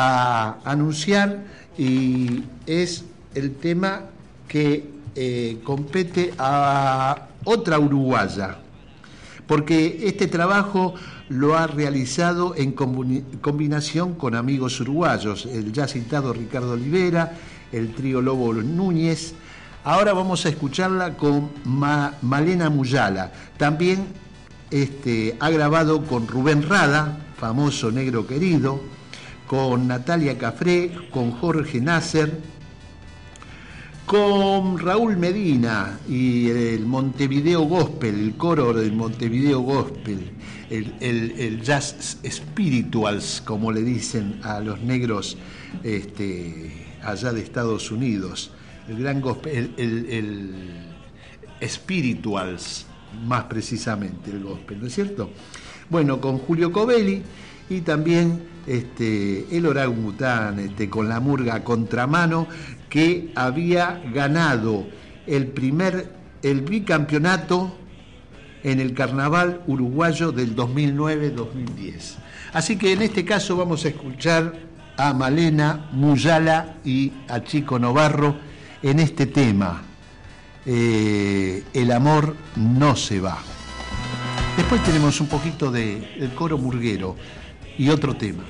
a anunciar, y es el tema que eh, compete a otra uruguaya, porque este trabajo lo ha realizado en combinación con amigos uruguayos, el ya citado Ricardo Olivera, el trío Lobo Núñez. Ahora vamos a escucharla con Ma Malena Muyala. También este, ha grabado con Rubén Rada, famoso negro querido, con Natalia Cafré, con Jorge Nasser, con Raúl Medina y el Montevideo Gospel, el coro del Montevideo Gospel, el, el, el jazz spirituals, como le dicen a los negros este, allá de Estados Unidos, el gran gospel, el, el, el spirituals, más precisamente el gospel, ¿no es cierto? Bueno, con Julio Covelli y también este, el orangután, este, con la murga Contramano, que había ganado el primer, el bicampeonato en el carnaval uruguayo del dos mil nueve dos mil diez. Así que en este caso vamos a escuchar a Malena Muyala y a Chico Novarro en este tema, eh, El amor no se va. Después tenemos un poquito de, del coro murguero y otro tema.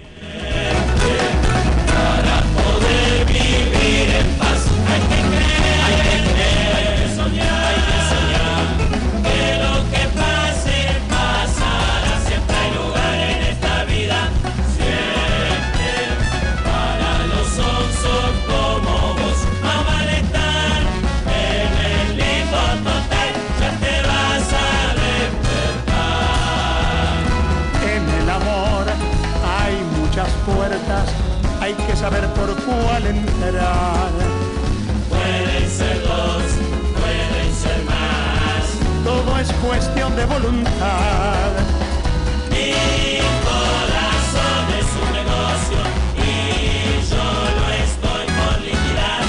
Para poder vivir en paz hay que creer, hay que creer, hay que soñar, hay que soñar. Que lo que pase, pasará. Siempre hay lugar en esta vida, siempre. Para los onzos como vos, a malestar. En el limbo total ya te vas a despertar. En el amor hay muchas puertas, hay que saber por cuál entrar. Pueden ser dos, pueden ser más. Todo es cuestión de voluntad. Mi corazón es un negocio y yo lo estoy por liquidar.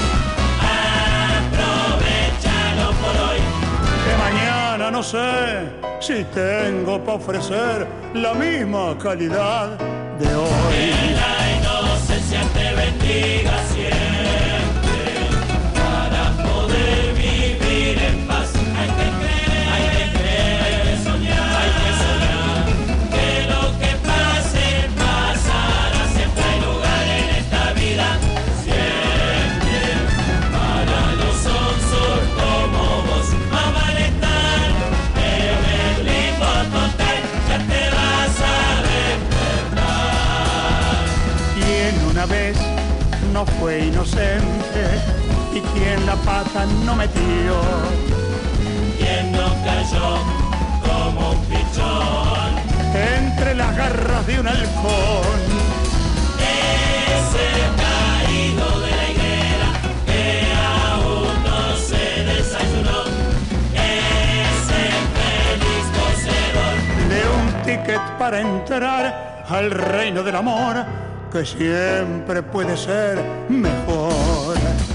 Aprovechalo por hoy. Que mañana no sé si tengo para ofrecer la misma calidad de hoy. Que la inocencia te bendiga siempre. Para poder vivir en paz hay que creer, hay que creer, hay que soñar, hay que soñar. Que lo que pase, pasará. Siempre hay lugar en esta vida, siempre. Para los onzos como vos, a malestar. En el limbo total ya te vas a despertar. Una vez no fue inocente y quien la pata no metió. Quien no cayó como un pichón entre las garras de un halcón. Ese caído de la higuera que aún no se desayunó. Ese feliz poseedor de un ticket para entrar al reino del amor, que siempre puede ser mejor.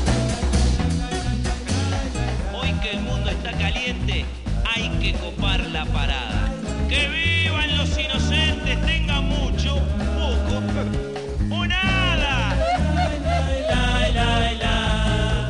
Hoy que el mundo está caliente, hay que copar la parada. ¡Que vivan los inocentes! Tengan mucho, poco o nada. La, la, la.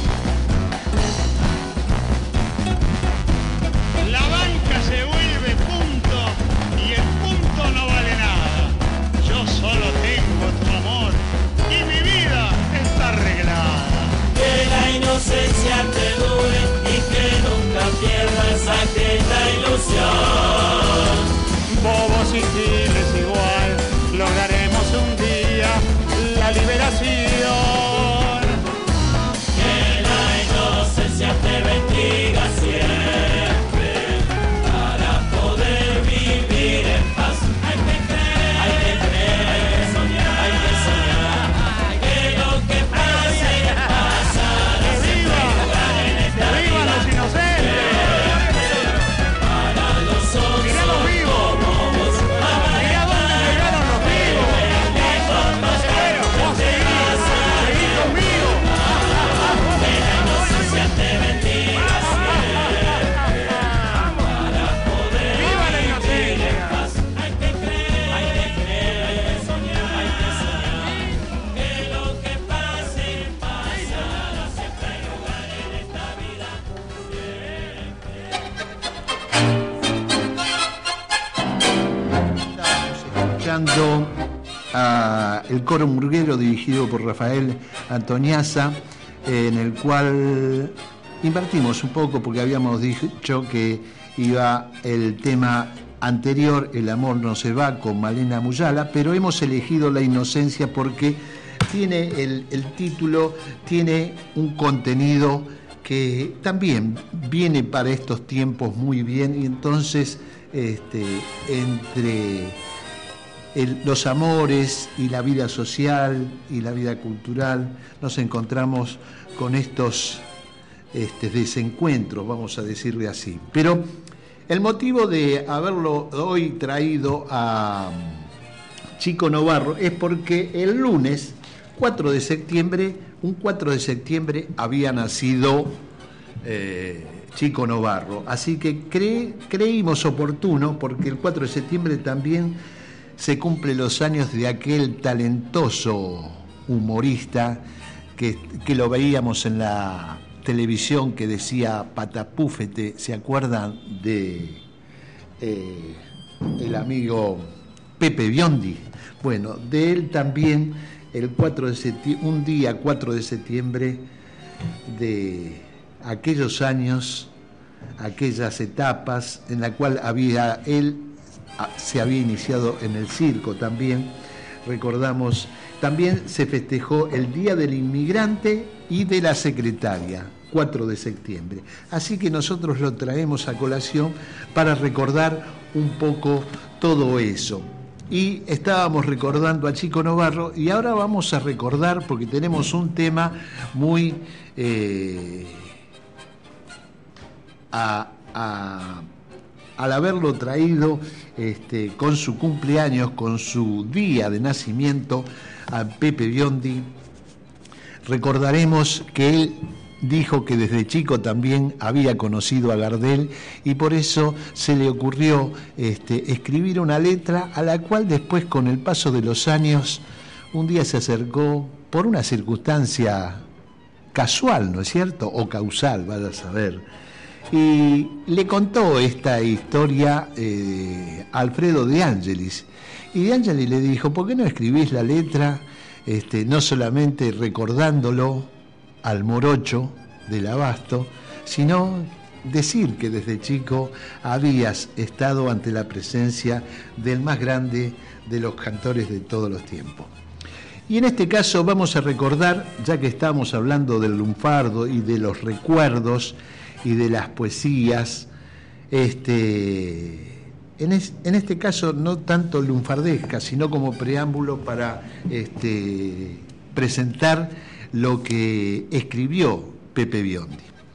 La banca se vuelve punto y el punto no vale nada. Yo solo tengo tu amor y mi vida está arreglada. Que la inocencia te dure y que nunca pierdas aquella ilusión. Bobos y giles igual, lograremos un día la liberación. Que la inocencia te bendiga siempre para poder vivir en paz. Hay que creer, hay que creer, hay que soñar, hay que soñar. Que lo que pase, pasará. ¡Que viva! ¡Que vivan los inocentes! Para los otros. ¡Mirá los vivos! ¡Mirá dónde llegaron los vivos! ¡Vos seguís! ¡Seguí conmigo! Que la inocencia te bendiga siempre para poder ¡Viva la vivir inocencia! en paz. Hay que creer, hay que creer, hay que soñar, hay que soñar. Que lo que pase, pasará. Siempre hay lugar en esta vida. Escuchando a el coro murguero dirigido por Rafael Antoniazza, en el cual invertimos un poco porque habíamos dicho que iba el tema anterior, El amor no se va, con Malena Muyala, pero hemos elegido La inocencia porque tiene el, el título, tiene un contenido que también viene para estos tiempos muy bien, y entonces este, entre el, los amores y la vida social y la vida cultural nos encontramos con estos este, desencuentros, vamos a decirle así. Pero el motivo de haberlo hoy traído a Chico Novarro es porque el lunes cuatro de septiembre, un cuatro de septiembre había nacido eh, Chico Novarro, así que cre, creímos oportuno, porque el cuatro de septiembre también se cumplen los años de aquel talentoso humorista que, que lo veíamos en la televisión, que decía patapúfete. ¿Se acuerdan de eh, el amigo Pepe Biondi? Bueno, de él también el cuatro de septiembre, un día cuatro de septiembre de aquellos años, aquellas etapas en la cual había él se había iniciado en el circo también. Recordamos, también se festejó el Día del Inmigrante y de la Secretaria, cuatro de septiembre. Así que nosotros lo traemos a colación para recordar un poco todo eso. Y estábamos recordando a Chico Novarro, y ahora vamos a recordar, porque tenemos un tema muy eh, a, a, al haberlo traído este, con su cumpleaños, con su día de nacimiento, a Pepe Biondi. Recordaremos que él dijo que desde chico también había conocido a Gardel, y por eso se le ocurrió este, escribir una letra a la cual después, con el paso de los años, un día se acercó por una circunstancia casual, ¿no es cierto? O causal, vaya a saber. Y le contó esta historia eh, a Alfredo De Angelis. Y De Angelis le dijo, ¿por qué no escribís la letra, este, no solamente recordándolo al morocho del Abasto, sino decir que desde chico habías estado ante la presencia del más grande de los cantores de todos los tiempos? Y en este caso vamos a recordar, ya que estamos hablando del lunfardo y de los recuerdos y de las poesías, este, en, es, en este caso no tanto lunfardesca, sino como preámbulo para este, presentar lo que escribió Pepe Biondi.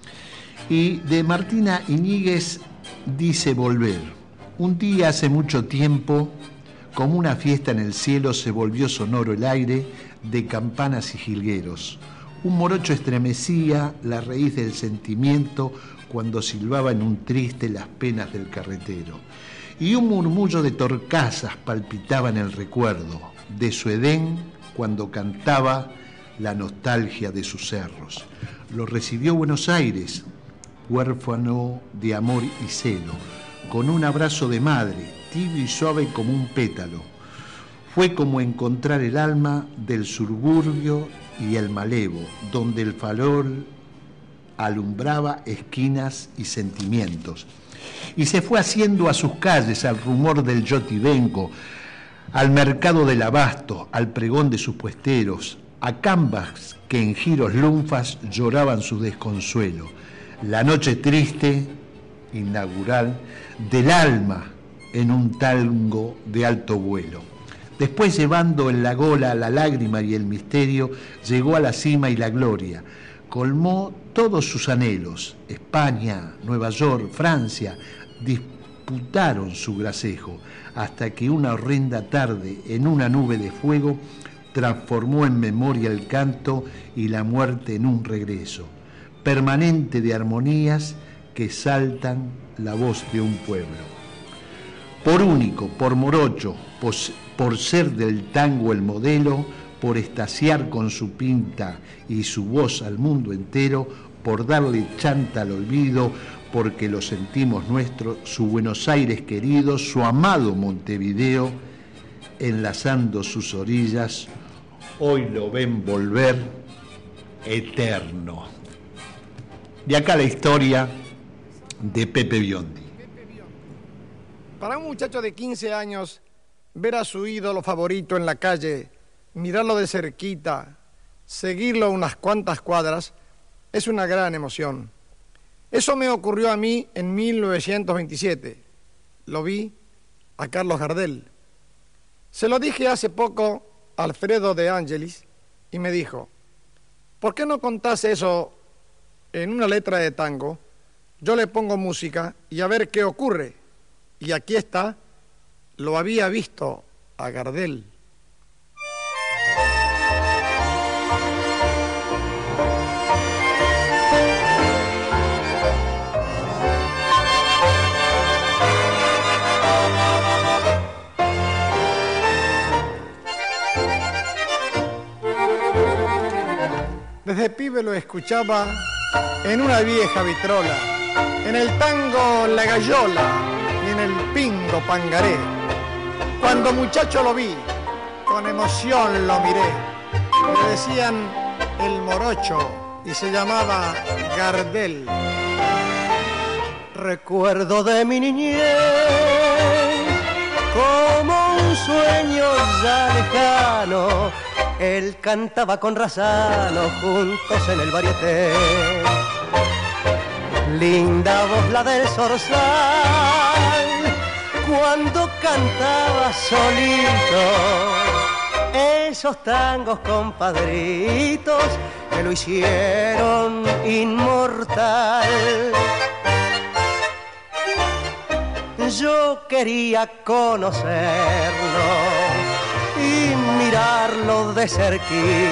Y de Martina Iñiguez dice Volver. Un día hace mucho tiempo, como una fiesta en el cielo, se volvió sonoro el aire de campanas y jilgueros. Un morocho estremecía la raíz del sentimiento cuando silbaba en un triste las penas del carretero. Y un murmullo de torcasas palpitaba en el recuerdo de su Edén cuando cantaba la nostalgia de sus cerros. Lo recibió Buenos Aires, huérfano de amor y celo, con un abrazo de madre, tibio y suave como un pétalo. Fue como encontrar el alma del suburbio y el malevo, donde el farol alumbraba esquinas y sentimientos. Y se fue haciendo a sus calles al rumor del yotibenco, al mercado del abasto, al pregón de sus puesteros, a cambas que en giros lunfas lloraban su desconsuelo. La noche triste, inaugural, del alma en un tango de alto vuelo. Después, llevando en la gola la lágrima y el misterio, llegó a la cima y la gloria. Colmó todos sus anhelos. España, Nueva York, Francia disputaron su gracejo, hasta que una horrenda tarde, en una nube de fuego, transformó en memoria el canto y la muerte en un regreso, permanente de armonías que saltan la voz de un pueblo. Por único, por morocho, por, por ser del tango el modelo, por estaciar con su pinta y su voz al mundo entero, por darle chanta al olvido, porque lo sentimos nuestro, su Buenos Aires querido, su amado Montevideo, enlazando sus orillas, hoy lo ven volver eterno. De acá la historia de Pepe Biondi. Para un muchacho de quince años, ver a su ídolo favorito en la calle, mirarlo de cerquita, seguirlo unas cuantas cuadras, es una gran emoción. Eso me ocurrió a mí en mil novecientos veintisiete. Lo vi a Carlos Gardel. Se lo dije hace poco a Alfredo de Angelis y me dijo, ¿por qué no contás eso en una letra de tango? Yo le pongo música y a ver qué ocurre. Y aquí está, lo había visto a Gardel. Desde pibe lo escuchaba en una vieja vitrola, en el tango La Gallola y en el pingo Pangaré. Cuando muchacho lo vi, con emoción lo miré. Le decían el morocho y se llamaba Gardel. Recuerdo de mi niñez como un sueño ya lejano. Él cantaba con Razano juntos en el varieté. Linda voz la del zorzal cuando cantaba solito esos tangos compadritos que lo hicieron inmortal. Yo quería conocerlo y mirarlo de cerquita,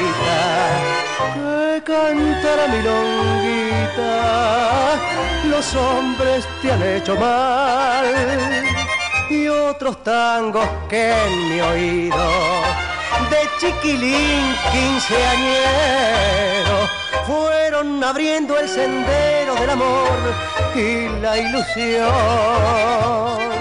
que cantara milonguita, los hombres te han hecho mal, y otros tangos que en mi oído, de chiquilín quinceañero, fueron abriendo el sendero del amor y la ilusión.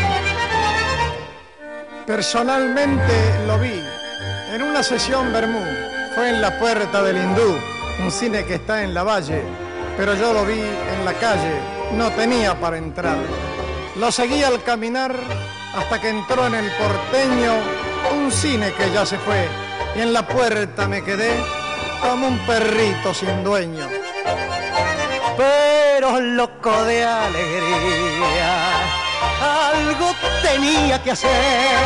Personalmente lo vi en una sesión Bermú. Fue en la Puerta del Hindú, un cine que está en la Valle, pero yo lo vi en la calle, no tenía para entrar. Lo seguí al caminar hasta que entró en el Porteño, un cine que ya se fue, y en la puerta me quedé como un perrito sin dueño. Pero loco de alegría, algo tenía que hacer.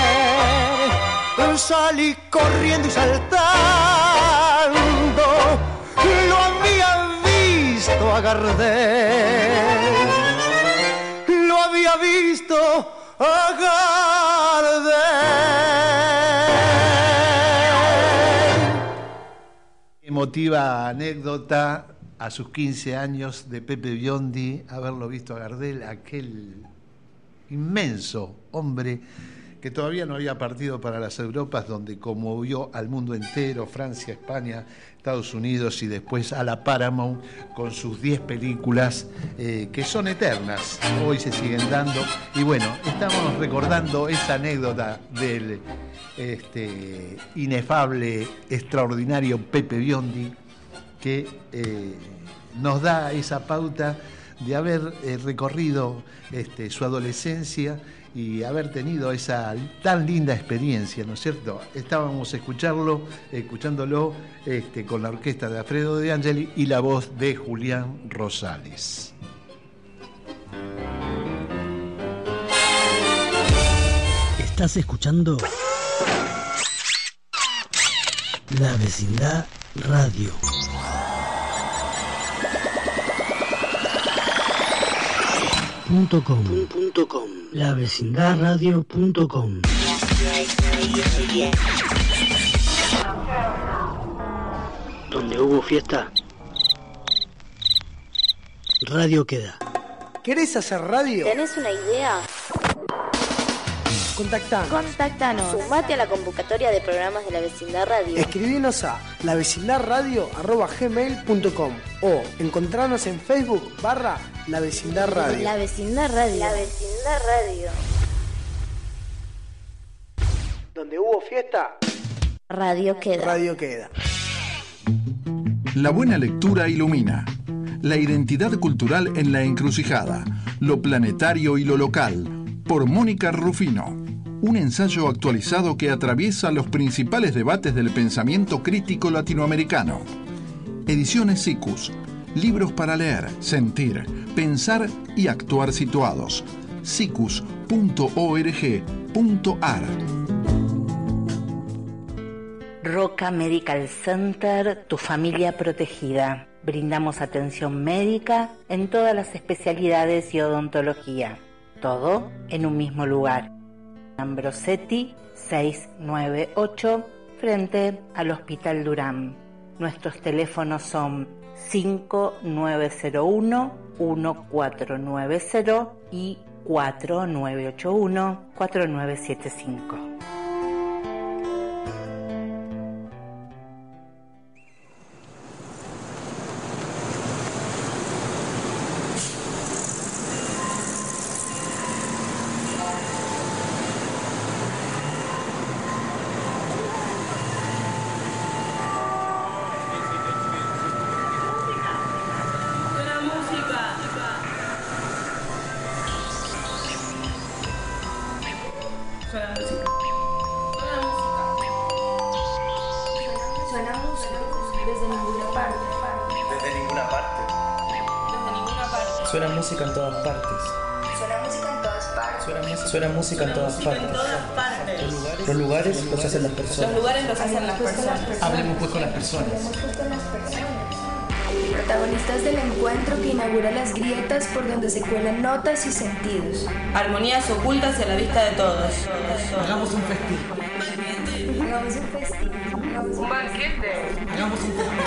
Salí corriendo y saltando, lo había visto a Gardel, lo había visto a Gardel. Emotiva anécdota a sus quince años de Pepe Biondi, haberlo visto a Gardel, aquel inmenso hombre que todavía no había partido para las Europas, donde conmovió al mundo entero, Francia, España, Estados Unidos y después a la Paramount con sus diez películas eh, que son eternas, hoy se siguen dando. Y bueno, estamos recordando esa anécdota del este, inefable, extraordinario Pepe Biondi, que eh, nos da esa pauta de haber eh, recorrido este, su adolescencia y haber tenido esa tan linda experiencia, ¿no es cierto? Estábamos escucharlo, escuchándolo este, con la orquesta de Alfredo De Angeli y la voz de Julián Rosales. Estás escuchando La Vecindad Radio. Punto com. Punto com. La Vecindad Radio punto com. Donde hubo fiesta, radio queda. ¿Querés hacer radio? ¿Tenés una idea? Contactanos. Contactanos. Sumate a la convocatoria de programas de La Vecindad Radio. Escribinos a la vecindad radio arroba gmail punto com o encontrarnos en Facebook barra La Vecindad Radio. La Vecindad Radio. La Vecindad Radio. Donde hubo fiesta, radio queda. Radio queda. La buena lectura ilumina. La identidad cultural en la encrucijada. Lo planetario y lo local. Por Mónica Rufino. Un ensayo actualizado que atraviesa los principales debates del pensamiento crítico latinoamericano. Ediciones SICUS. Libros para leer, sentir, pensar y actuar situados. sicus punto org punto ar. Roca Medical Center, tu familia protegida. Brindamos atención médica en todas las especialidades y odontología. Todo en un mismo lugar. Ambrosetti seiscientos noventa y ocho, frente al Hospital Durán. Nuestros teléfonos son cinco nueve cero uno, uno cuatro nueve cero y cuatro nueve ocho uno, cuatro nueve siete cinco. Suena música en todas partes. Suena música en todas partes. Suena, música, suena música en todas partes. En todas partes. Los lugares, los lugares los hacen las personas. Los lugares los hacen las personas. Hablemos pues con las personas. Protagonistas del encuentro que inaugura las grietas por donde se cuelan notas y sentidos. Armonías ocultas y a la vista de todos. Hagamos un festín. Hagamos un festín. Un banquete. Hagamos un festín.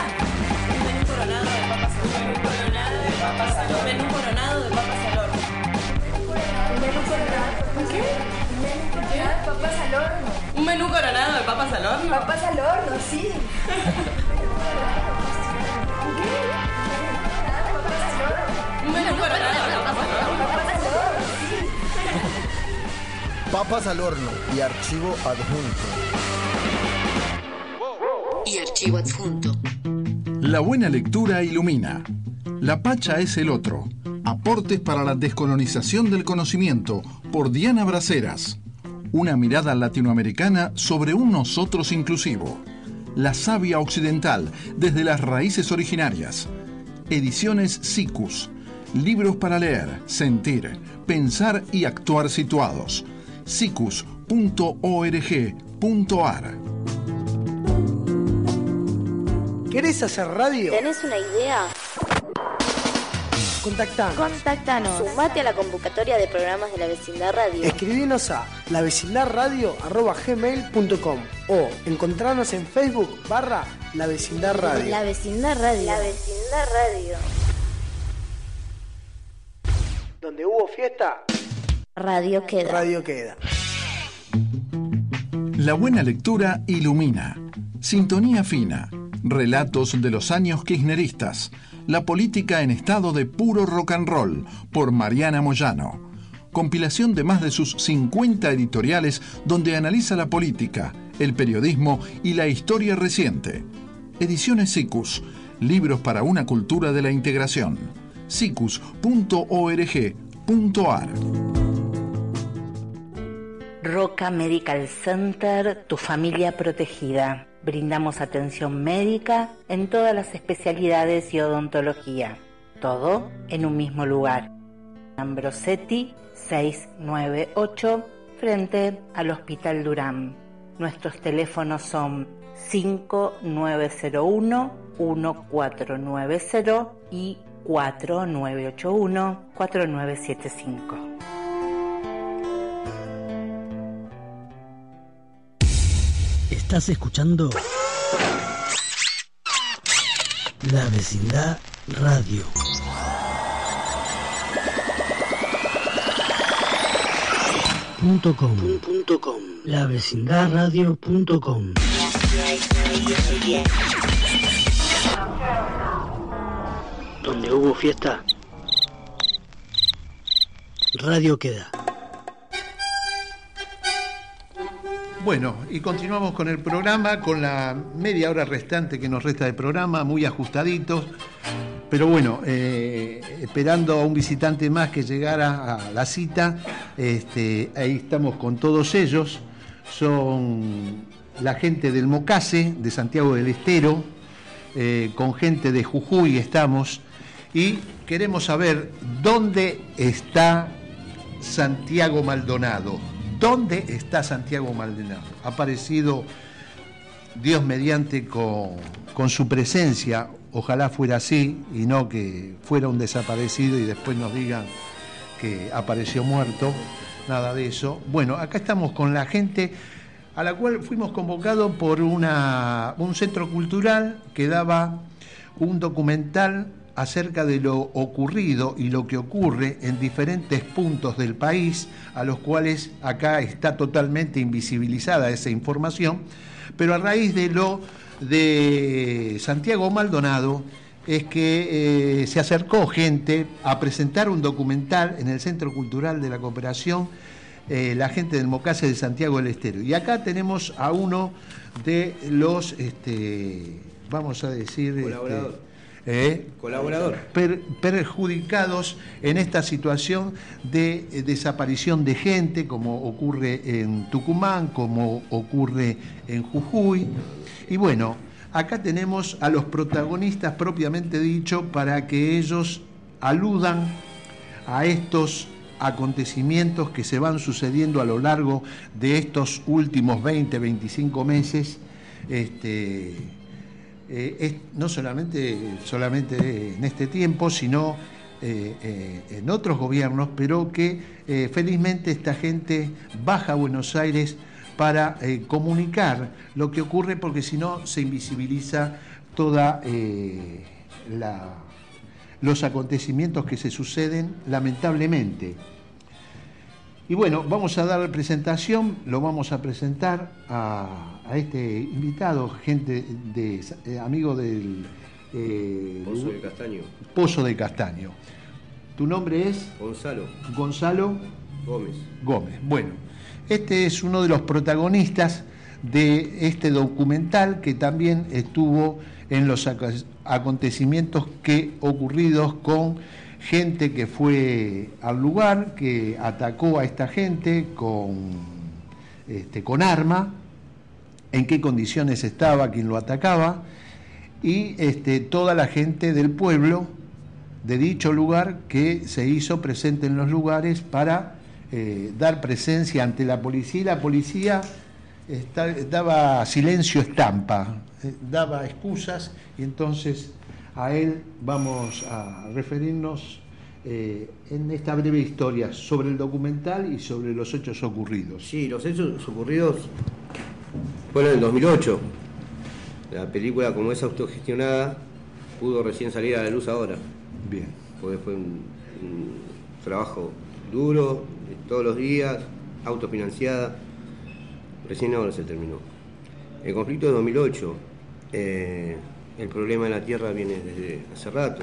Menú coronado de papas al horno. Menú coronado. ¿Qué? Menú coronado de papas al horno. Un menú coronado de papas al horno. Papas al horno, sí. Un menú coronado de papas al horno. Papas al horno, sí. Papas al horno y archivo adjunto. Y archivo adjunto. La buena lectura ilumina. La Pacha es el otro. Aportes para la descolonización del conocimiento, por Diana Braceras. Una mirada latinoamericana sobre un nosotros inclusivo. la savia occidental desde las raíces originarias. Ediciones Sikus. Libros para leer, sentir, pensar y actuar situados. sikus punto org punto ar. ¿Querés hacer radio? ¿Tenés una idea? Contactanos. Contactanos. Sumate a la convocatoria de programas de la Vecindad Radio. Escribinos a lavecindadradio arroba gmail punto com o encontrarnos en Facebook barra La Vecindad Radio. La Vecindad Radio. La Vecindad Radio. Donde hubo fiesta, Radio queda. Radio queda. La buena lectura ilumina. Sintonía fina. Relatos de los años kirchneristas. La política en estado de puro rock and roll, por Mariana Moyano. Compilación de más de sus cincuenta editoriales donde analiza la política, el periodismo y la historia reciente. Ediciones Sikus. Libros para una cultura de la integración. sikus punto org punto ar. Roca Medical Center, tu familia protegida. Brindamos atención médica en todas las especialidades y odontología. Todo en un mismo lugar. Ambrosetti seiscientos noventa y ocho, frente al Hospital Durán. Nuestros teléfonos son cinco nueve cero uno, uno cuatro nueve cero y cuatro nueve ocho uno, cuatro nueve siete cinco. Estás escuchando La Vecindad Radio. Punto com. Punto com. La Vecindad Radio punto com. Donde hubo fiesta, radio queda. Bueno, y continuamos con el programa, con la media hora restante que nos resta de programa, muy ajustaditos, pero bueno, eh, esperando a un visitante más que llegara a la cita. Este, ahí estamos con todos ellos. Son la gente del Mocase, de Santiago del Estero, eh, con gente de Jujuy estamos, y queremos saber dónde está Santiago Maldonado. ¿Dónde está Santiago Maldonado? Ha aparecido, Dios mediante, con, con su presencia. Ojalá fuera así y no que fuera un desaparecido y después nos digan que apareció muerto. Nada de eso. Bueno, acá estamos con la gente a la cual fuimos convocados por una, un centro cultural que daba un documental acerca de lo ocurrido y lo que ocurre en diferentes puntos del país, a los cuales acá está totalmente invisibilizada esa información, pero a raíz de lo de Santiago Maldonado es que eh, se acercó gente a presentar un documental en el Centro Cultural de la Cooperación, eh, la gente del Mocase de Santiago del Estero. Y acá tenemos a uno de los, este, vamos a decir... Colaborador. Este, Eh, Colaborador. Per, perjudicados en esta situación de eh, desaparición de gente, como ocurre en Tucumán, como ocurre en Jujuy. Y bueno, acá tenemos a los protagonistas propiamente dicho para que ellos aludan a estos acontecimientos que se van sucediendo a lo largo de estos últimos veinte, veinticinco meses. Este, Eh, es, no solamente, solamente en este tiempo, sino eh, eh, en otros gobiernos, pero que eh, felizmente esta gente baja a Buenos Aires para eh, comunicar lo que ocurre, porque si no se invisibiliza toda eh, la, los acontecimientos que se suceden lamentablemente. Y bueno, vamos a dar la presentación, lo vamos a presentar a, a este invitado, gente de, eh, amigo del eh, Pozo de Castaño. Pozo de Castaño. ¿Tu nombre es? Gonzalo. Gonzalo Gómez. Gómez. Bueno, este es uno de los protagonistas de este documental que también estuvo en los acontecimientos que ocurridos con gente que fue al lugar, que atacó a esta gente con, este, con arma, en qué condiciones estaba quien lo atacaba, y este, toda la gente del pueblo de dicho lugar que se hizo presente en los lugares para eh, dar presencia ante la policía, y la policía está, daba silencio estampa, eh, daba excusas, y entonces a él vamos a referirnos eh, en esta breve historia sobre el documental y sobre los hechos ocurridos. Sí, los hechos ocurridos fueron en el dos mil ocho. La película, como es autogestionada, pudo recién salir a la luz ahora. Bien. Porque fue un, un trabajo duro, todos los días, autofinanciada. Recién ahora se terminó. El conflicto de dos mil ocho, eh, el problema de la tierra viene desde hace rato.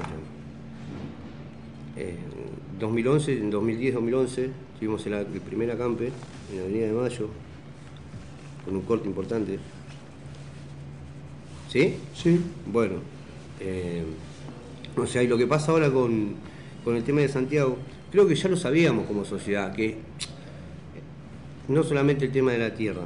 Eh, dos mil once, en dos mil diez dos mil once, tuvimos el, el primer acampe en la Avenida de Mayo, con un corte importante. ¿Sí? Sí. Bueno, eh, o sea, y lo que pasa ahora con, con el tema de Santiago, creo que ya lo sabíamos como sociedad, que no solamente el tema de la tierra,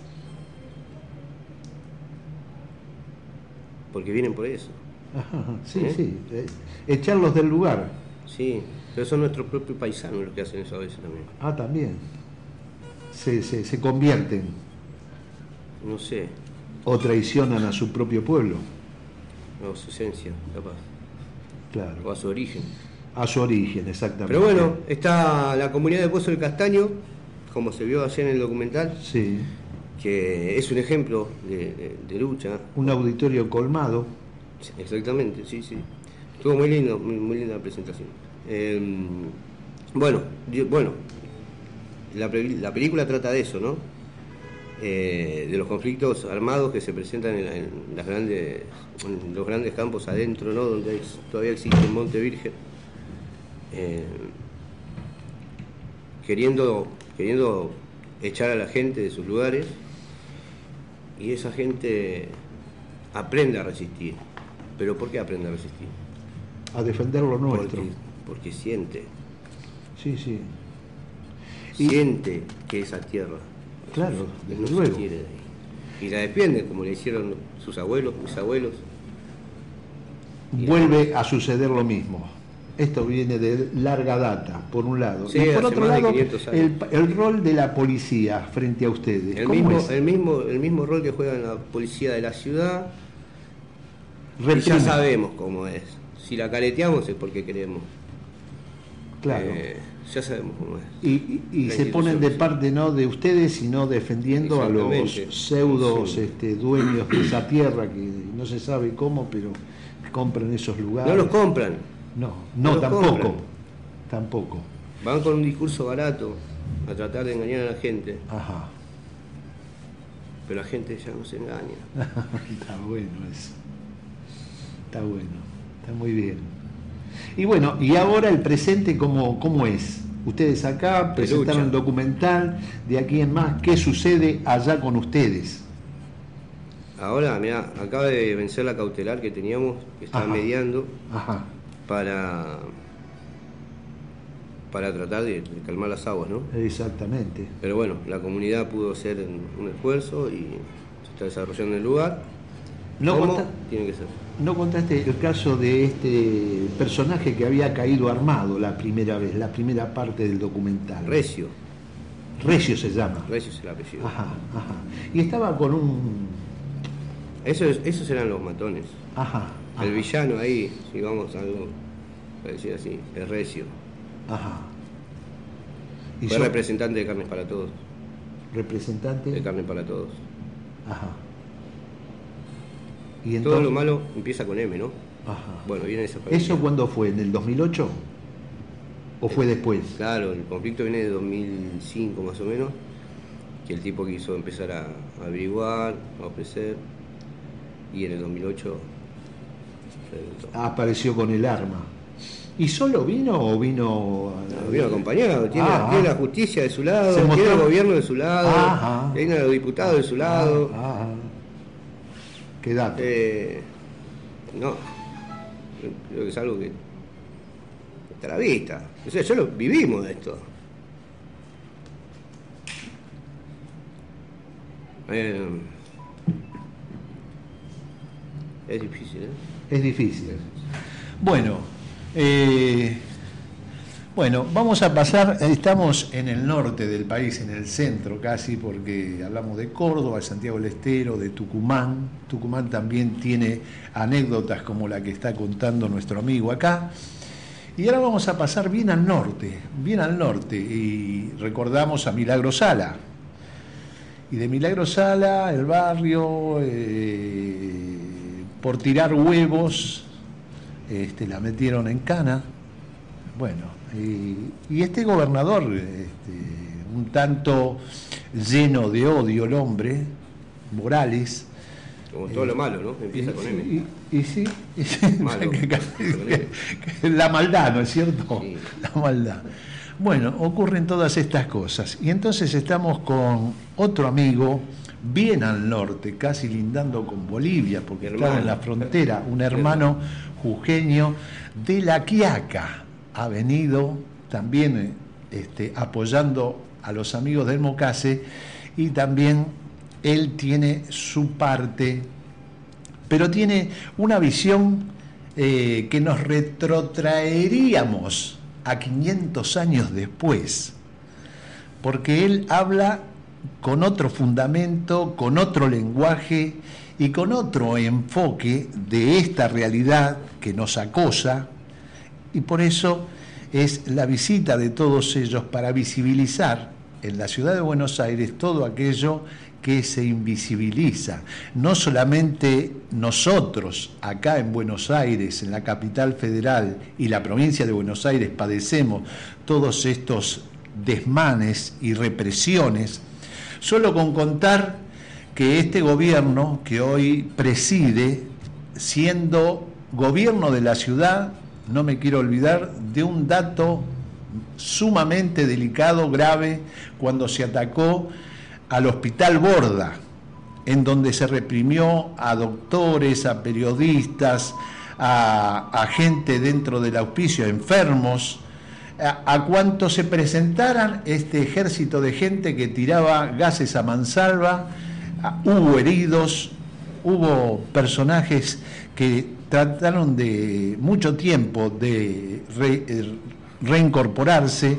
porque vienen por eso. Ajá, sí, ¿Eh? sí, eh, echarlos del lugar. Sí, pero son nuestros propios paisanos los que hacen eso a veces también. Ah, también. Se, se, se convierten. No sé. O traicionan a su propio pueblo. O su esencia, capaz. Claro. O a su origen. A su origen, exactamente. Pero bueno, está la comunidad de Pozo del Castaño, como se vio ayer en el documental. Sí. Que es un ejemplo de, de, de lucha. Un auditorio colmado. Exactamente, sí, sí. Estuvo muy lindo, muy, muy linda la presentación. Eh, bueno, bueno, la, la película trata de eso, ¿no? Eh, de los conflictos armados que se presentan en, en, las grandes, en los grandes campos adentro, ¿no? Donde hay, todavía existe el Monte Virgen, eh, queriendo, queriendo echar a la gente de sus lugares, y esa gente aprende a resistir. ¿Pero por qué aprende a resistir? A defender lo nuestro. Porque, porque siente. Sí, sí. Siente y... que esa tierra. Claro, desde no luego. Se quiere de ahí. Y la defienden, como le hicieron sus abuelos, mis abuelos. Vuelve a suceder lo mismo. Esto viene de larga data, por un lado. Sí, y por otro lado, el, el rol de la policía frente a ustedes. El ¿Cómo mismo, es? el mismo, el mismo rol que juega la policía de la ciudad. Reprime. Y ya sabemos cómo es. Si la careteamos es porque queremos. Claro. Eh, ya sabemos cómo es. Y, y, y se ponen de parte no de ustedes, sino defendiendo a los pseudos sí. este, dueños de esa tierra que no se sabe cómo, pero compran esos lugares. No los compran. No, no, no tampoco. Compran. Tampoco. Van con un discurso barato a tratar de engañar a la gente. Ajá. Pero la gente ya no se engaña. Está bueno eso. Está bueno. Está muy bien. Y bueno, y ahora el presente, ¿cómo, cómo es? Ustedes acá presentaron el documental, de aquí en más, ¿qué sucede allá con ustedes? Ahora, mirá, acaba de vencer la cautelar que teníamos, que estaba Ajá. mediando, Ajá. para para tratar de, de calmar las aguas, ¿no? Exactamente. Pero bueno, la comunidad pudo hacer un esfuerzo y se está desarrollando el lugar. No ¿Cómo? Conta... Tiene que ser. No contaste el caso de este personaje que había caído armado la primera vez, la primera parte del documental. Recio. Recio se llama. Recio es el apellido. Ajá, ajá. Y estaba con un... Esos, esos eran los matones. Ajá. El ajá. villano ahí, si vamos a algo, para decir así, es Recio. Ajá. ¿Y Fue son... representante de Carnes para Todos. ¿Representante? De Carnes para Todos. Ajá. ¿Y entonces... Todo lo malo empieza con M, ¿no? Ajá. Bueno, viene esa familia. ¿Eso cuándo fue? ¿En el dos mil ocho? ¿O fue después? Claro, el conflicto viene de dos mil cinco más o menos, que el tipo quiso empezar a, a averiguar, a ofrecer, y en el dos mil ocho apareció con el arma. ¿Y solo vino o vino...? No, vino acompañado, tiene, ah, tiene la justicia de su lado, mostró... tiene el gobierno de su lado, Ajá. tiene a los diputados de su lado. Ajá. ¿Qué dato? Eh, no, creo que es algo que está a la vista. O sea, yo lo vivimos de esto. Eh, Es difícil, ¿eh? Es difícil. Bueno, eh, bueno, vamos a pasar, estamos en el norte del país, en el centro casi, porque hablamos de Córdoba, de Santiago del Estero, de Tucumán. Tucumán también tiene anécdotas como la que está contando nuestro amigo acá. Y ahora vamos a pasar bien al norte, bien al norte, y recordamos a Milagro Sala. Y de Milagro Sala, el barrio, eh, por tirar huevos, este, la metieron en cana. Bueno, y, y este gobernador, este, un tanto lleno de odio el hombre, Morales. Como todo eh, lo malo, ¿no? Empieza y, con M. Y, y sí, y sí malo, que, que, que, la maldad, ¿no es cierto? Sí. La maldad. Bueno, ocurren todas estas cosas. Y entonces estamos con otro amigo, bien al norte, casi lindando con Bolivia, porque hermano, está en la frontera, un hermano jujeño de La Quiaca. Ha venido también este, apoyando a los amigos del Mocase, y también él tiene su parte, pero tiene una visión eh, que nos retrotraeríamos a quinientos años después, porque él habla con otro fundamento, con otro lenguaje y con otro enfoque de esta realidad que nos acosa, y por eso es la visita de todos ellos para visibilizar en la ciudad de Buenos Aires todo aquello que se invisibiliza. No solamente nosotros acá en Buenos Aires, en la capital federal y la provincia de Buenos Aires, padecemos todos estos desmanes y represiones, solo con contar que este gobierno que hoy preside, siendo gobierno de la ciudad, no me quiero olvidar de un dato sumamente delicado, grave, cuando se atacó al Hospital Borda, en donde se reprimió a doctores, a periodistas, a, a gente dentro del auspicio, a enfermos, a, a cuantos se presentaran este ejército de gente que tiraba gases a mansalva. A, hubo heridos, hubo personajes que trataron de mucho tiempo de re, reincorporarse,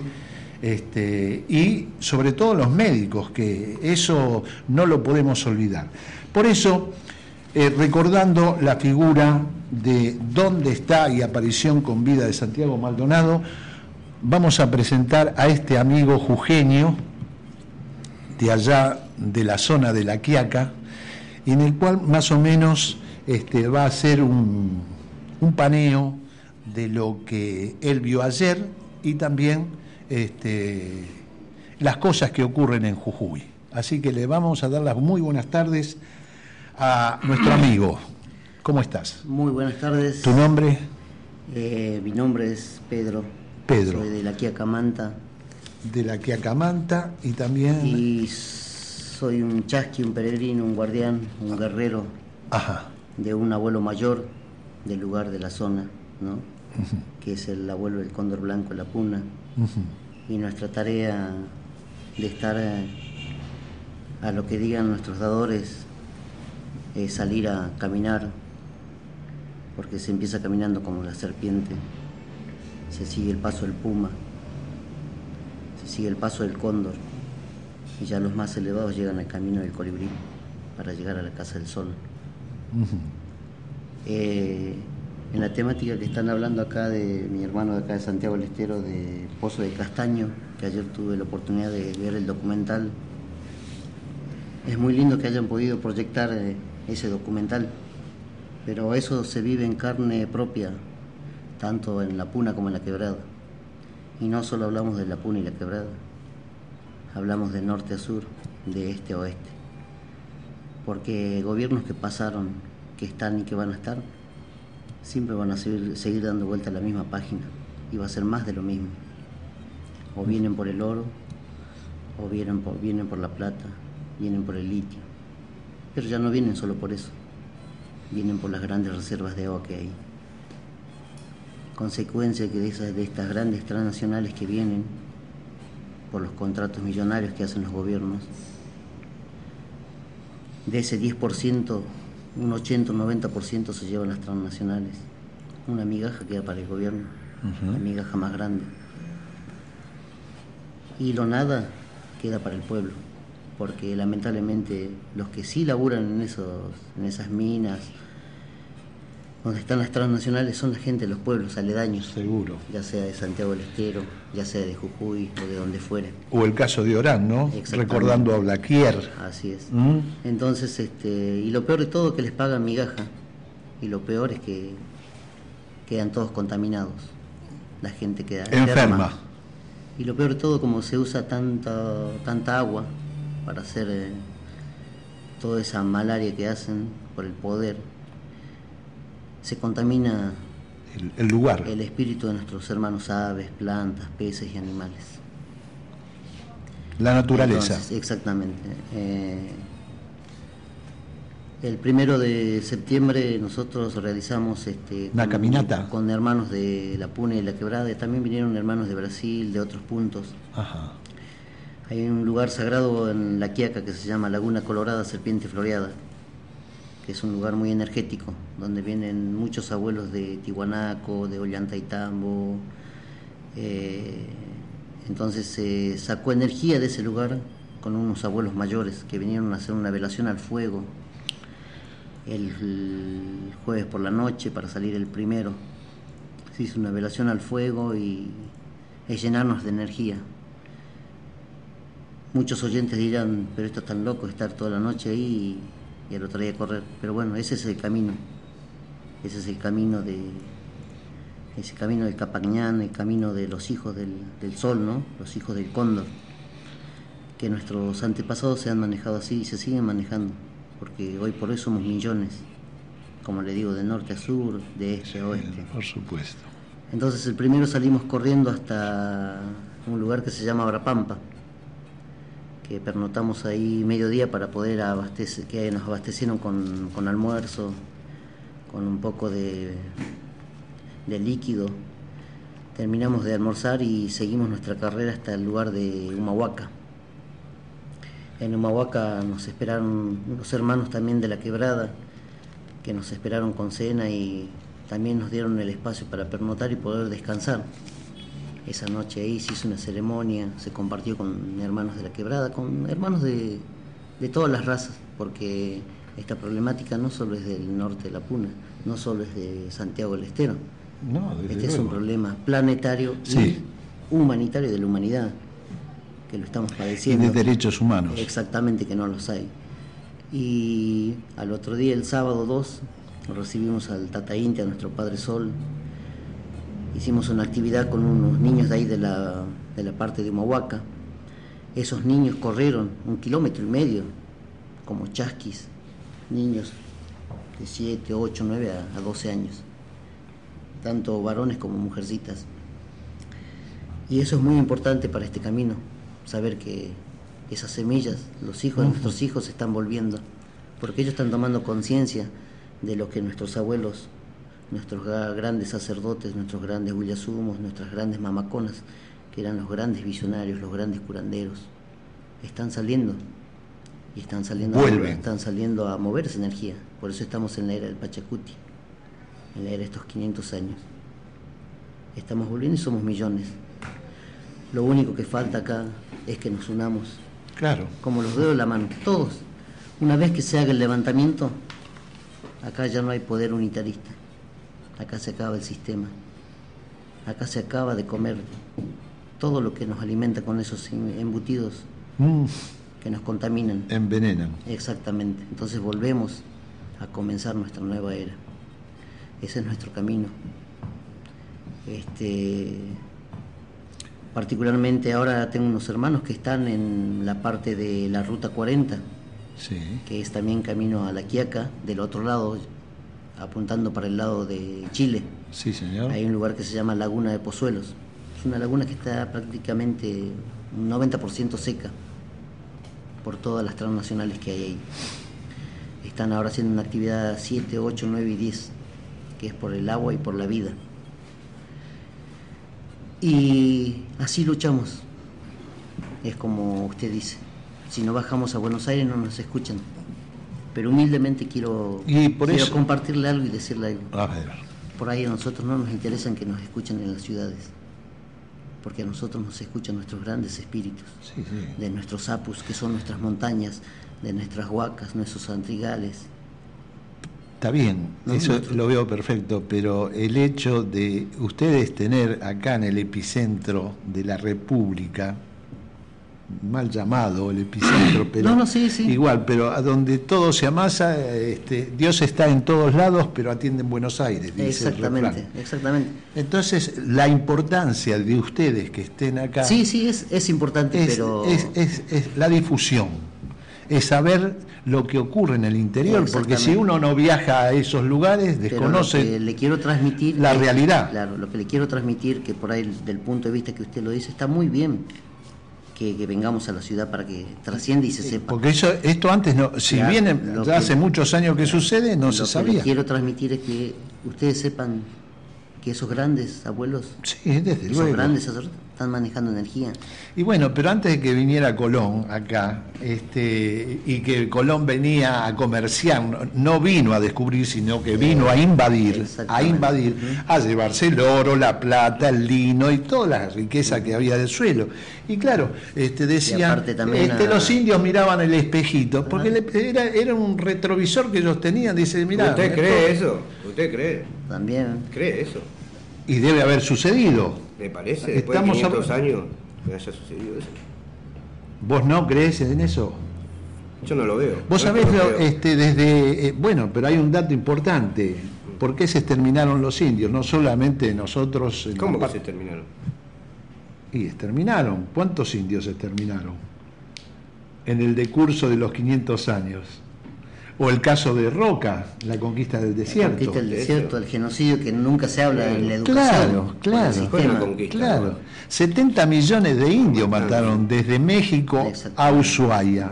este, y sobre todo los médicos, que eso no lo podemos olvidar. Por eso, eh, recordando la figura de dónde está y aparición con vida de Santiago Maldonado, vamos a presentar a este amigo jujeño de allá de la zona de La Quiaca, en el cual más o menos este, va a hacer un, un paneo de lo que él vio ayer y también este, las cosas que ocurren en Jujuy. Así que le vamos a dar las muy buenas tardes a nuestro amigo. ¿Cómo estás? Muy buenas tardes. ¿Tu nombre? Eh, mi nombre es Pedro. Pedro. Soy de La Quiaca Manta. De La Quiaca Manta y también... Y soy un chasqui, un peregrino, un guardián, un guerrero. Ajá. De un abuelo mayor del lugar de la zona, ¿no? Uh-huh. Que es el abuelo del cóndor blanco, la puna. Uh-huh. Y nuestra tarea de estar a, a lo que digan nuestros dadores es salir a caminar, porque se empieza caminando como la serpiente, se sigue el paso del puma, se sigue el paso del cóndor, y ya los más elevados llegan al camino del colibrí para llegar a la casa del sol. Uh-huh. eh, en la temática que están hablando acá de mi hermano de acá de Santiago del Estero, de Pozo de Castaño, que ayer tuve la oportunidad de ver el documental, es muy lindo que hayan podido proyectar eh, ese documental, pero eso se vive en carne propia, tanto en la Puna como en la Quebrada. Y no solo hablamos de la Puna y la Quebrada, hablamos de norte a sur, de este a oeste, porque gobiernos que pasaron, que están y que van a estar, siempre van a seguir, seguir dando vuelta a la misma página, y va a ser más de lo mismo. O vienen por el oro, o vienen por, vienen por la plata, vienen por el litio, pero ya no vienen solo por eso, vienen por las grandes reservas de agua que hay. Consecuencia que de, esas, de estas grandes transnacionales que vienen, por los contratos millonarios que hacen los gobiernos, de ese diez por ciento un ochenta, un noventa por ciento se llevan las transnacionales. Una migaja queda para el gobierno, uh-huh. La migaja más grande. Y lo nada queda para el pueblo, porque lamentablemente los que sí laburan en, esos, en esas minas, donde están las transnacionales, son la gente de los pueblos aledaños. Seguro. Ya sea de Santiago del Estero, ya sea de Jujuy o de donde fuere. O el caso de Orán, ¿no? Recordando a Blaquier. Así es. ¿Mm? Entonces, este, y lo peor de todo es que les pagan migaja. Y lo peor es que quedan todos contaminados. La gente queda enferma. Enferma. Y lo peor de todo, como se usa tanta, tanta agua para hacer eh, toda esa malaria que hacen por el poder, se contamina el, el lugar, el espíritu de nuestros hermanos aves, plantas, peces y animales. La naturaleza. Entonces, exactamente. Eh, el primero de septiembre nosotros realizamos este, una con, caminata con hermanos de La Puna y La Quebrada, y también vinieron hermanos de Brasil, de otros puntos. Ajá. Hay un lugar sagrado en La Quiaca que se llama Laguna Colorada Serpiente Floreada, que es un lugar muy energético, donde vienen muchos abuelos de Tihuanaco, de Ollantaytambo. Eh, entonces se eh, sacó energía de ese lugar con unos abuelos mayores que vinieron a hacer una velación al fuego el, el jueves por la noche para salir el primero. Se hizo una velación al fuego y es llenarnos de energía. Muchos oyentes dirán, pero esto es tan loco, estar toda la noche ahí y, y al otro día correr. Pero bueno, ese es el camino. Ese es el camino de ese camino del Capañán, el camino de los hijos del, del sol, ¿no? Los hijos del cóndor. Que nuestros antepasados se han manejado así y se siguen manejando, porque hoy por hoy somos millones, como le digo, de norte a sur, de este a oeste. Por supuesto. Entonces el primero salimos corriendo hasta un lugar que se llama Brapampa, que pernotamos ahí mediodía para poder abastecer, que nos abastecieron con, con almuerzo, con un poco de, de líquido. Terminamos de almorzar y seguimos nuestra carrera hasta el lugar de Humahuaca. En Humahuaca nos esperaron unos hermanos también de La Quebrada, que nos esperaron con cena y también nos dieron el espacio para pernotar y poder descansar. Esa noche ahí se hizo una ceremonia, se compartió con hermanos de La Quebrada, con hermanos de, de todas las razas, porque esta problemática no solo es del norte de La Puna, no solo es de Santiago del Estero. No, este luego. Es un problema planetario, sí. y humanitario de la humanidad, que lo estamos padeciendo. Y de derechos humanos. Exactamente, que no los hay. Y al otro día, el sábado dos, recibimos al Tata Inti, a nuestro Padre Sol. Hicimos una actividad con unos niños de ahí de la, de la parte de Humahuaca. Esos niños corrieron un kilómetro y medio, como chasquis, niños de siete, ocho, nueve a doce años, tanto varones como mujercitas. Y eso es muy importante para este camino, saber que esas semillas, los hijos de nuestros hijos se están volviendo, porque ellos están tomando conciencia de lo que nuestros abuelos, nuestros grandes sacerdotes, nuestros grandes huyasumos, nuestras grandes mamaconas, que eran los grandes visionarios, los grandes curanderos, están saliendo y están saliendo, a, están saliendo a mover esa energía. Por eso estamos en la era del Pachacuti, en la era de estos quinientos años. Estamos volviendo y somos millones. Lo único que falta acá es que nos unamos. Claro. Como los dedos de la mano, todos. Una vez que se haga el levantamiento, acá ya no hay poder unitarista. Acá se acaba el sistema. Acá se acaba de comer todo lo que nos alimenta con esos embutidos mm. que nos contaminan. Envenenan. Exactamente. Entonces volvemos a comenzar nuestra nueva era. Ese es nuestro camino. Este, particularmente ahora tengo unos hermanos que están en la parte de la Ruta cuarenta, sí. que es también camino a La Quiaca, del otro lado, apuntando para el lado de Chile. Sí, señor. Hay un lugar que se llama Laguna de Pozuelos. Es una laguna que está prácticamente un noventa por ciento seca por todas las transnacionales que hay ahí. Están ahora haciendo una actividad siete, ocho, nueve y diez, que es por el agua y por la vida. Y así luchamos. Es como usted dice, si no bajamos a Buenos Aires no nos escuchan. pero humildemente quiero, y por quiero eso... compartirle algo y decirle algo. A ver. Por ahí a nosotros no nos interesan que nos escuchen en las ciudades, porque a nosotros nos escuchan nuestros grandes espíritus, sí, sí. de nuestros apus, que son nuestras montañas, de nuestras huacas, nuestros antrigales. Está bien, No, eso nuestro... lo veo perfecto, pero el hecho de ustedes tener acá en el epicentro de la República, mal llamado el epicentro, pero no, no, sí, sí. igual, pero a donde todo se amasa, este, Dios está en todos lados, pero atiende en Buenos Aires, dice exactamente, el refrán. Exactamente. Entonces, la importancia de ustedes que estén acá... Sí, sí, es, es importante, es, pero... Es, es, es la difusión, es saber lo que ocurre en el interior, porque si uno no viaja a esos lugares, desconoce Pero lo que le quiero transmitir la es, realidad. Claro, lo que le quiero transmitir, que por ahí del punto de vista que usted lo dice, está muy bien que, que vengamos a la ciudad para que trascienda y se sepa. Porque eso, esto antes, no, si claro, bien ya que, hace muchos años que sucede, no se sabía. Lo que le quiero transmitir es que ustedes sepan que esos grandes abuelos, sí, desde esos luego. grandes sacerdotes, están manejando energía. Y bueno, pero antes de que viniera Colón acá, este, y que Colón venía a comerciar, no, no vino a descubrir, sino que vino a invadir, a invadir, a llevarse el oro, la plata, el lino y toda la riqueza que había del suelo. Y claro, este, decían, este, a... los indios miraban el espejito, porque le, era, era un retrovisor que ellos tenían, dice, mirá. ¿Usted cree eso? ¿Usted cree? También. ¿Cree eso? Y debe haber sucedido. ¿Le parece? Después Estamos de quinientos a... años que haya sucedido eso. ¿Vos no crees en eso? Yo no lo veo. Vos no sabés, lo lo, este, desde... Eh, bueno, pero hay un dato importante. ¿Por qué se exterminaron los indios? No solamente nosotros... ¿Cómo que se exterminaron? Y exterminaron. ¿Cuántos indios exterminaron? En el decurso de los quinientos años. O el caso de Roca, la conquista del desierto. La conquista del desierto, el genocidio que nunca se habla en la educación. Claro, claro, claro, claro. setenta millones de indios mataron desde México a Ushuaia.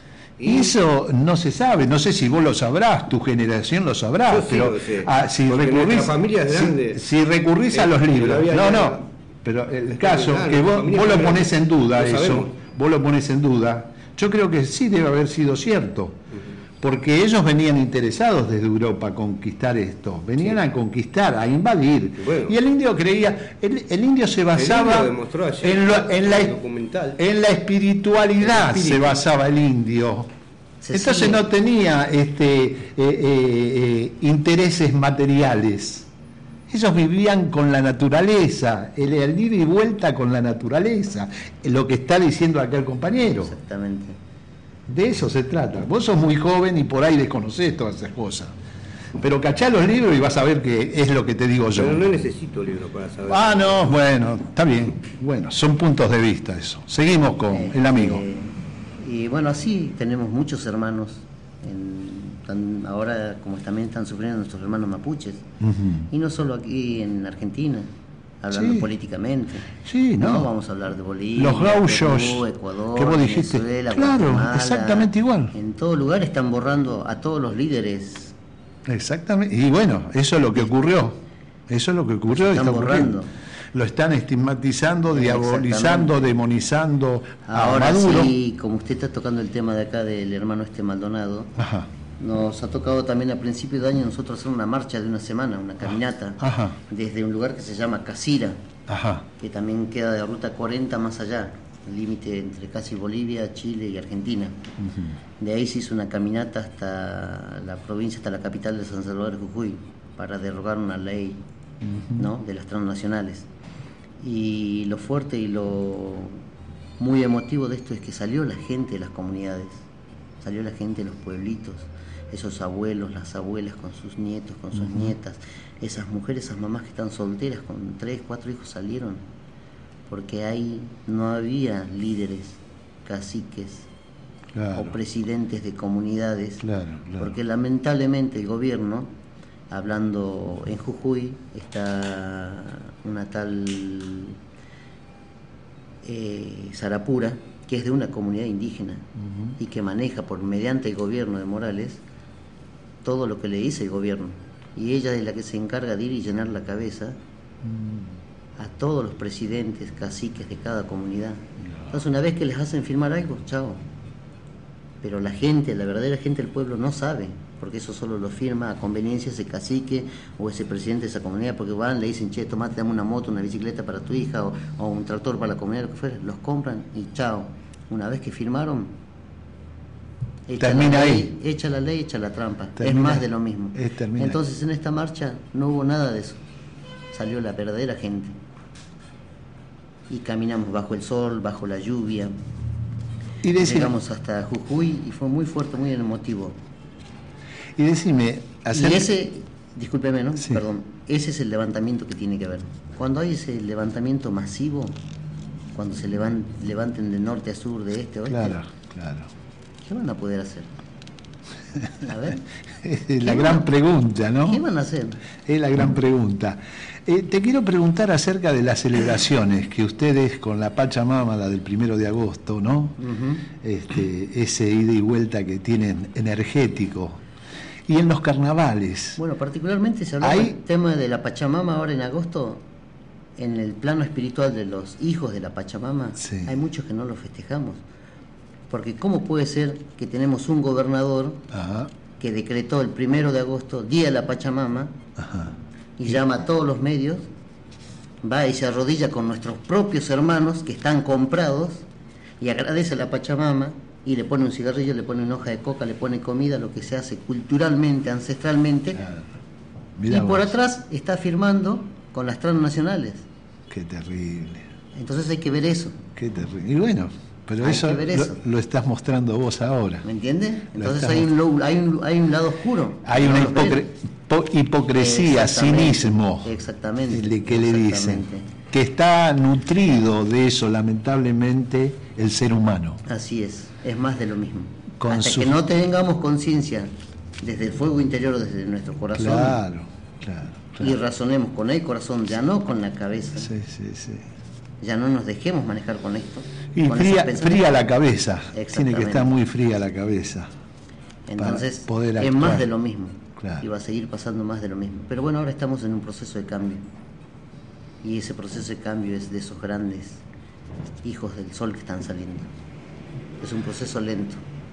Y eso no se sabe, no sé si vos lo sabrás, tu generación lo sabrá, Yo pero sí lo sé, ah, si, recurrís, si, si recurrís a los libros, no, no, pero el caso que vos, vos lo ponés en duda, eso, vos lo ponés en duda, yo creo que sí debe haber sido cierto. Porque ellos venían interesados desde Europa a conquistar esto, venían sí. a conquistar, a invadir. Bueno, y el indio creía, el, el indio se basaba en, lo, en, la, en la espiritualidad, el se basaba el indio. Se Entonces sigue. no tenía este, eh, eh, eh, intereses materiales. Ellos vivían con la naturaleza, el, el ida y vuelta con la naturaleza, lo que está diciendo acá el compañero. Exactamente. De eso se trata. Vos sos muy joven y por ahí desconocés todas esas cosas. Pero cachá los libros y vas a ver que es lo que te digo yo. Pero no necesito libros para saber. Ah, no, bueno, está bien. Bueno, son puntos de vista eso. Seguimos con eh, el amigo. Eh, y bueno, así tenemos muchos hermanos. En, tan, ahora, como también están sufriendo nuestros hermanos mapuches. Uh-huh. Y no solo aquí en Argentina. Hablando sí. políticamente. Sí, no. no. Vamos a hablar de Bolivia, los gauchos, Perú, Ecuador, que vos dijiste. Venezuela, claro, Guatemala. Exactamente igual. En todo lugar están borrando a todos los líderes. Exactamente. Y bueno, eso es lo que ocurrió. Eso es lo que ocurrió. Están está borrando. Lo están estigmatizando, diabolizando, demonizando Ahora a Maduro. Sí, como usted está tocando el tema de acá del hermano este Maldonado. Ajá. Nos ha tocado también a principio de año nosotros hacer una marcha de una semana, una caminata, Ajá. desde un lugar que se llama Casira, Ajá. que también queda de ruta cuarenta más allá, el límite entre casi Bolivia, Chile y Argentina. Uh-huh. De ahí se hizo una caminata hasta la provincia, hasta la capital de San Salvador de Jujuy, para derogar una ley uh-huh. ¿no? de las transnacionales. Y lo fuerte y lo muy emotivo de esto es que salió la gente de las comunidades, salió la gente de los pueblitos, esos abuelos, las abuelas con sus nietos, con sus uh-huh. nietas, esas mujeres, esas mamás que están solteras con tres, cuatro hijos salieron, porque ahí no había líderes, caciques claro. o presidentes de comunidades, claro, claro. porque lamentablemente el gobierno, hablando en Jujuy, está una tal eh, Sarapura, que es de una comunidad indígena uh-huh. y que maneja por mediante el gobierno de Morales todo lo que le dice el gobierno, y ella es la que se encarga de ir y llenar la cabeza uh-huh. a todos los presidentes, caciques de cada comunidad. No. Entonces una vez que les hacen firmar algo, chao, pero la gente, la verdadera gente del pueblo no sabe, porque eso solo lo firma a conveniencia ese cacique o ese presidente de esa comunidad, porque van, le dicen, che, tomate, dame una moto, una bicicleta para tu hija, o, o un tractor para la comunidad, lo que fuera, los compran y chao. Una vez que firmaron, echa termina la ley, ahí. echa la ley, echa la trampa, Termina, es más de lo mismo. es termina Entonces en esta marcha no hubo nada de eso, salió la verdadera gente. Y caminamos bajo el sol, bajo la lluvia. Y decime, llegamos hasta Jujuy y fue muy fuerte, muy emotivo. Y decime, hacer... Y ese, discúlpeme, ¿no? Sí. Perdón, ese es el levantamiento que tiene que haber. Cuando hay ese levantamiento masivo, cuando se levan, levanten de norte a sur, de este a oeste, Claro, claro. ¿qué van a poder hacer? A ver. Es la gran pregunta, ¿no? ¿Qué van a hacer? Es la gran pregunta. Eh, te quiero preguntar acerca de las celebraciones que ustedes con la Pachamama, la del primero de agosto, ¿no? Uh-huh. Este, ese ida y vuelta que tienen energético. Y en los carnavales. Bueno, particularmente se hablaba del tema de la Pachamama ahora en agosto, en el plano espiritual de los hijos de la Pachamama, sí. Hay muchos que no lo festejamos. Porque ¿cómo puede ser que tenemos un gobernador Ajá. que decretó el primero de agosto, Día de la Pachamama, Ajá. y llama a todos los medios, va y se arrodilla con nuestros propios hermanos que están comprados y agradece a la Pachamama y le pone un cigarrillo, le pone una hoja de coca, le pone comida, lo que se hace culturalmente, ancestralmente, claro. Y por atrás está firmando con las transnacionales. Qué terrible. Entonces hay que ver eso. Qué terrible. Y bueno, pero hay eso, que ver eso. Lo, lo estás mostrando vos ahora. ¿Me entiendes? Entonces hay un, hay, un, hay un lado oscuro. Hay una hipocre, po, hipocresía, cinismo. Exactamente. De que le dicen. Que está nutrido de eso, lamentablemente, el ser humano. Así es, es más de lo mismo. Con Hasta su... que no tengamos conciencia desde el fuego interior, desde nuestro corazón. Claro, claro, claro. Y razonemos con el corazón, ya no con la cabeza. Sí, sí, sí. Ya no nos dejemos manejar con esto. Y con fría, fría la cabeza. Tiene que estar muy fría la cabeza. Entonces, poder es más de lo mismo. Claro. Y va a seguir pasando más de lo mismo. Pero bueno, ahora estamos en un proceso de cambio. Y ese proceso de cambio es de esos grandes hijos del sol que están saliendo. Es un proceso lento.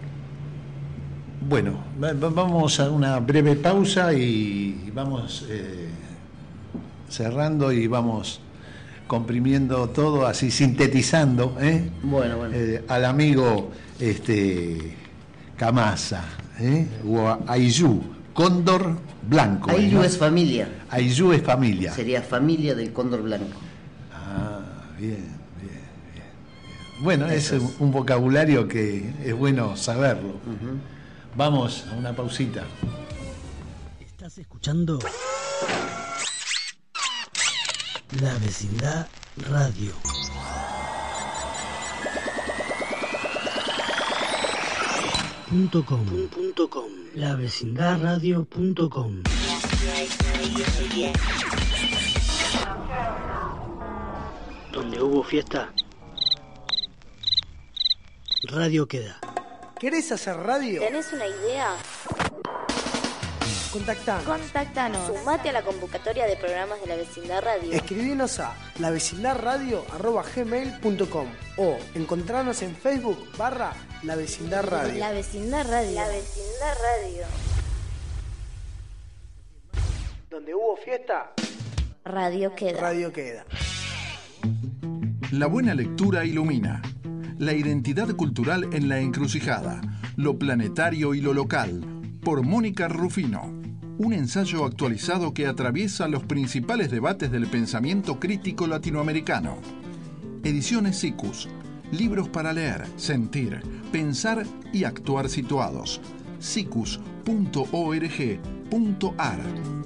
Bueno, vamos a una breve pausa y vamos eh, cerrando y vamos comprimiendo todo, así sintetizando, ¿eh? Bueno, bueno. Eh, al amigo este Camasa, ¿eh? O Ayllu, Cóndor Blanco. Ayllu, ¿no? Es familia. Ayllu es familia. Sería familia del cóndor blanco. Ah, bien, bien, bien. bien. Bueno, Eso es un, un vocabulario que es bueno saberlo. Uh-huh. Vamos a una pausita. ¿Estás escuchando? La Vecindad Radio. Punto com. Punto com. La Vecindad Radio punto com. Donde hubo fiesta, radio queda. ¿Querés hacer radio? ¿Tenés una idea? Contactanos. Contactanos. Sumate a la convocatoria de programas de La Vecindad Radio. Escribinos a lavecindadradio arroba gmail punto com o encontrarnos en Facebook barra La Vecindad Radio. La Vecindad Radio. La Vecindad Radio. Donde hubo fiesta, radio queda. Radio queda. La buena lectura ilumina. La identidad cultural en la encrucijada. Lo planetario y lo local. Por Mónica Rufino. Un ensayo actualizado que atraviesa los principales debates del pensamiento crítico latinoamericano. Ediciones SICUS. Libros para leer, sentir, pensar y actuar situados. sicus punto org punto ar.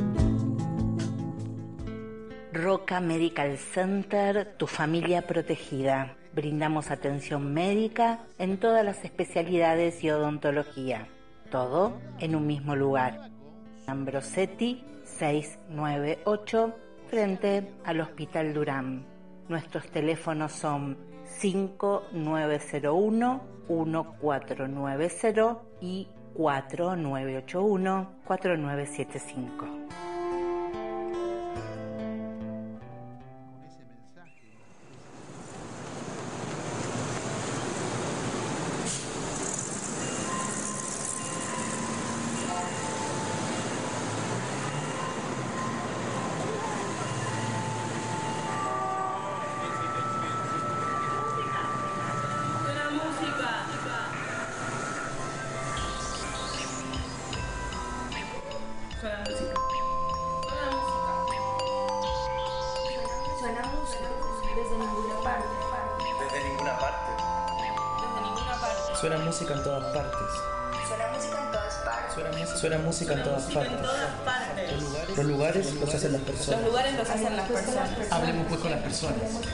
Roca Medical Center, tu familia protegida. Brindamos atención médica en todas las especialidades y odontología. Todo en un mismo lugar. Ambrosetti seiscientos noventa y ocho, frente al Hospital Durán. Nuestros teléfonos son cinco nueve cero uno, uno cuatro nueve cero y cuatro nueve ocho uno, cuatro nueve siete cinco. Desde ninguna parte. Desde ninguna parte. Desde ninguna parte. Suena música en todas partes. Suena música en todas partes. Suena, suena música en todas partes. En todas partes. Los lugares, los lugares los hacen las personas. Los lugares los hacen las personas. Hablemos pues con las personas.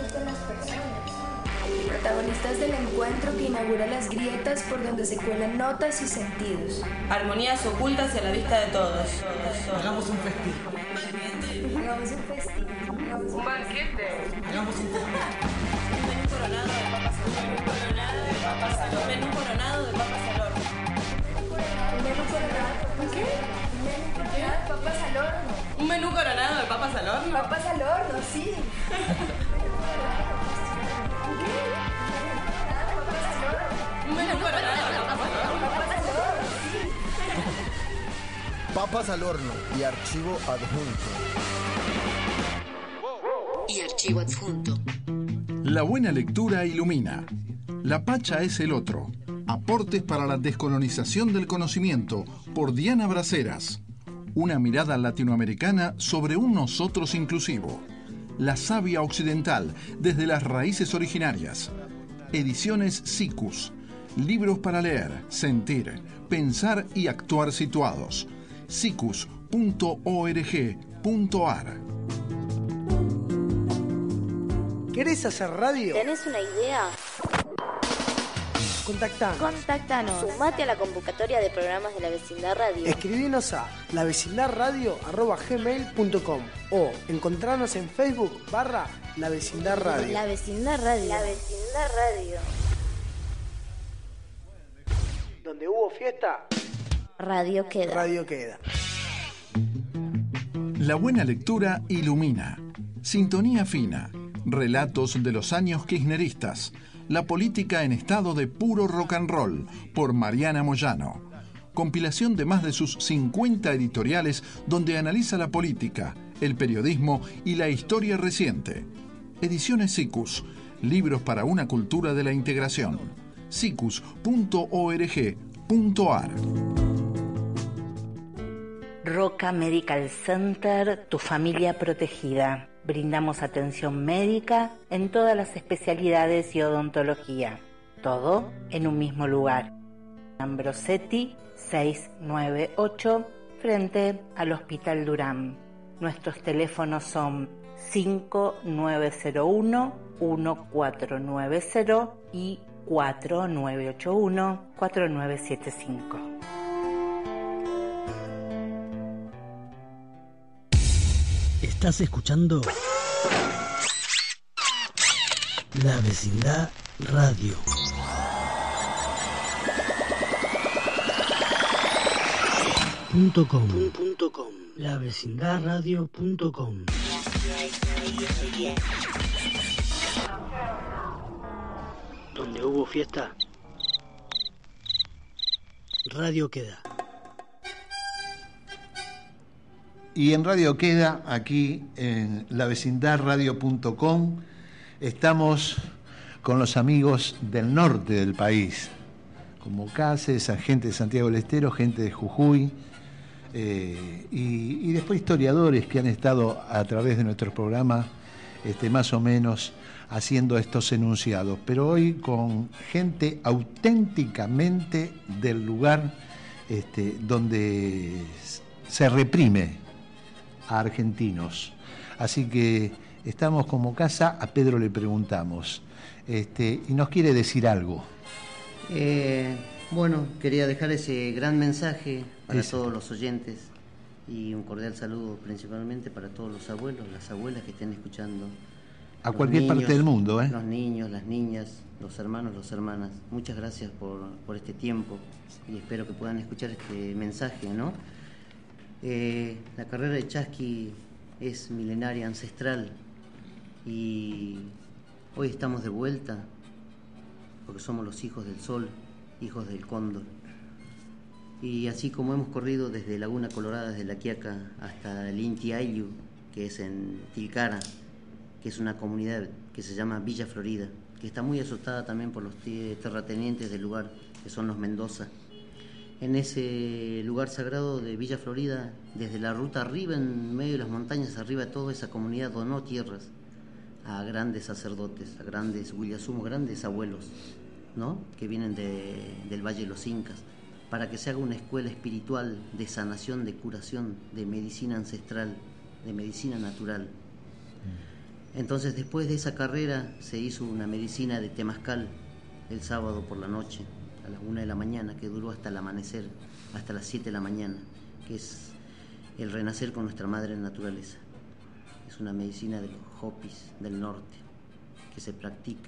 Protagonistas del encuentro que inaugura las grietas por donde se cuelan notas y sentidos. Armonías ocultas y a la vista de todos. Hagamos un festín. Hagamos un festín. Un banquete. Hagamos un festín. Un menú coronado de papas al horno. Un menú coronado de papas al horno. Un menú coronado de papas al horno. ¿Qué? Un menú coronado de papas al horno. Un menú coronado de papas al horno. Papas al horno, sí. Un menú coronado de papas al horno. Papas al horno y archivo adjunto. Y archivo adjunto. La buena lectura ilumina. La Pacha es el otro. Aportes para la descolonización del conocimiento por Diana Braceras. Una mirada latinoamericana sobre un nosotros inclusivo. La savia occidental desde las raíces originarias. Ediciones SICUS. Libros para leer, sentir, pensar y actuar situados. sicus punto org punto ar. ¿Querés hacer radio? ¿Tenés una idea? Contactanos. Contactanos. Sumate a la convocatoria de programas de la Vecindad Radio. Escribinos a lavecindadradio arroba gmail punto com o encontrarnos en Facebook barra La Vecindad Radio. La Vecindad Radio. La Vecindad Radio. Donde hubo fiesta, Radio queda. radio queda. La buena lectura ilumina. Sintonía fina. Relatos de los años kirchneristas. La política en estado de puro rock and roll, por Mariana Moyano. Compilación de más de sus cincuenta editoriales donde analiza la política, el periodismo y la historia reciente. Ediciones SICUS. Libros para una cultura de la integración. sicus punto org punto ar. Roca Medical Center, tu familia protegida. Brindamos atención médica en todas las especialidades y odontología. Todo en un mismo lugar. Ambrosetti seiscientos noventa y ocho, frente al Hospital Durán. Nuestros teléfonos son cinco nueve cero uno, uno cuatro nueve cero y cuatro nueve ocho uno, cuatro nueve siete cinco. Estás escuchando La Vecindad Radio. Punto com. Punto com. La Vecindad Radio punto com. Donde hubo fiesta, radio queda. Y en Radio Queda, aquí en la vecindad radio punto com, estamos con los amigos del norte del país, como Cáceres, gente de Santiago del Estero, gente de Jujuy, eh, y, y después historiadores que han estado a través de nuestros programas este, más o menos haciendo estos enunciados, pero hoy con gente auténticamente del lugar este, donde se reprime a argentinos. Así que estamos como casa, a Pedro le preguntamos, este, y nos quiere decir algo. Eh, bueno, quería dejar ese gran mensaje para Ese. todos los oyentes y un cordial saludo principalmente para todos los abuelos, las abuelas que estén escuchando. A Los cualquier niños, parte del mundo, ¿eh? Los niños, las niñas, los hermanos, las hermanas. Muchas gracias por, por este tiempo y espero que puedan escuchar este mensaje, ¿no? Eh, la carrera de Chasqui es milenaria, ancestral, y hoy estamos de vuelta porque somos los hijos del sol, hijos del cóndor. Y así como hemos corrido desde Laguna Colorada, desde La Quiaca hasta el Inti Ayllu, que es en Tilcara, que es una comunidad que se llama Villa Florida, que está muy azotada también por los terratenientes del lugar, que son los Mendoza. En ese lugar sagrado de Villa Florida, desde la ruta arriba, en medio de las montañas, arriba, toda esa comunidad donó tierras a grandes sacerdotes, a grandes huillasumos, grandes abuelos, ¿no? Que vienen de, del Valle de los Incas, para que se haga una escuela espiritual de sanación, de curación, de medicina ancestral, de medicina natural. Entonces, después de esa carrera se hizo una medicina de temazcal el sábado por la noche, a las una de la mañana, que duró hasta el amanecer, hasta las siete de la mañana, que es el renacer con nuestra madre naturaleza. Es una medicina de los Hopis del norte, que se practica.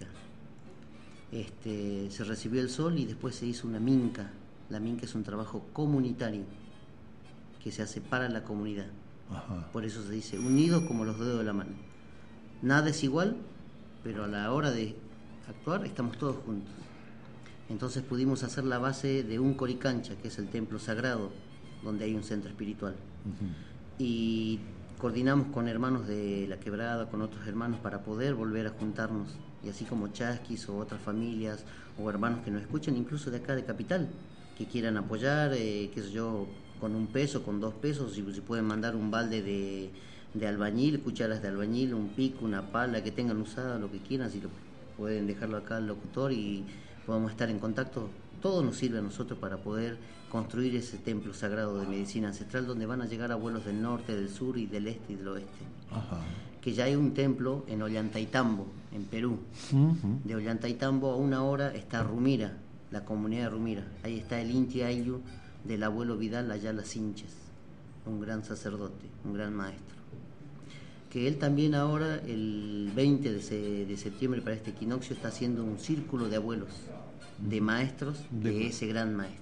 Este, se recibió el sol y después se hizo una minca. La minca es un trabajo comunitario que se hace para la comunidad. Ajá. Por eso se dice unidos como los dedos de la mano. Nada es igual, pero a la hora de actuar estamos todos juntos. Entonces pudimos hacer la base de un Coricancha, que es el templo sagrado, donde hay un centro espiritual. Uh-huh. Y coordinamos con hermanos de La Quebrada, con otros hermanos, para poder volver a juntarnos. Y así como Chasquis o otras familias, o hermanos que nos escuchen, incluso de acá de Capital, que quieran apoyar, eh, qué sé yo, con un peso, con dos pesos, si, si pueden mandar un balde de, de albañil, cucharas de albañil, un pico, una pala que tengan usada, lo que quieran, si lo pueden dejarlo acá al locutor y podamos estar en contacto. Todo nos sirve a nosotros para poder construir ese templo sagrado de medicina ancestral, donde van a llegar abuelos del norte, del sur y del este y del oeste. Ajá. Que ya hay un templo en Ollantaytambo, en Perú. Uh-huh. De Ollantaytambo a una hora está Rumira, la comunidad de Rumira. Ahí está el Inti Ayllu del abuelo Vidal Ayala Sinches, un gran sacerdote, un gran maestro. Que él también ahora, el veinte de septiembre para este equinoccio, está haciendo un círculo de abuelos, de maestros de, de ese gran maestro,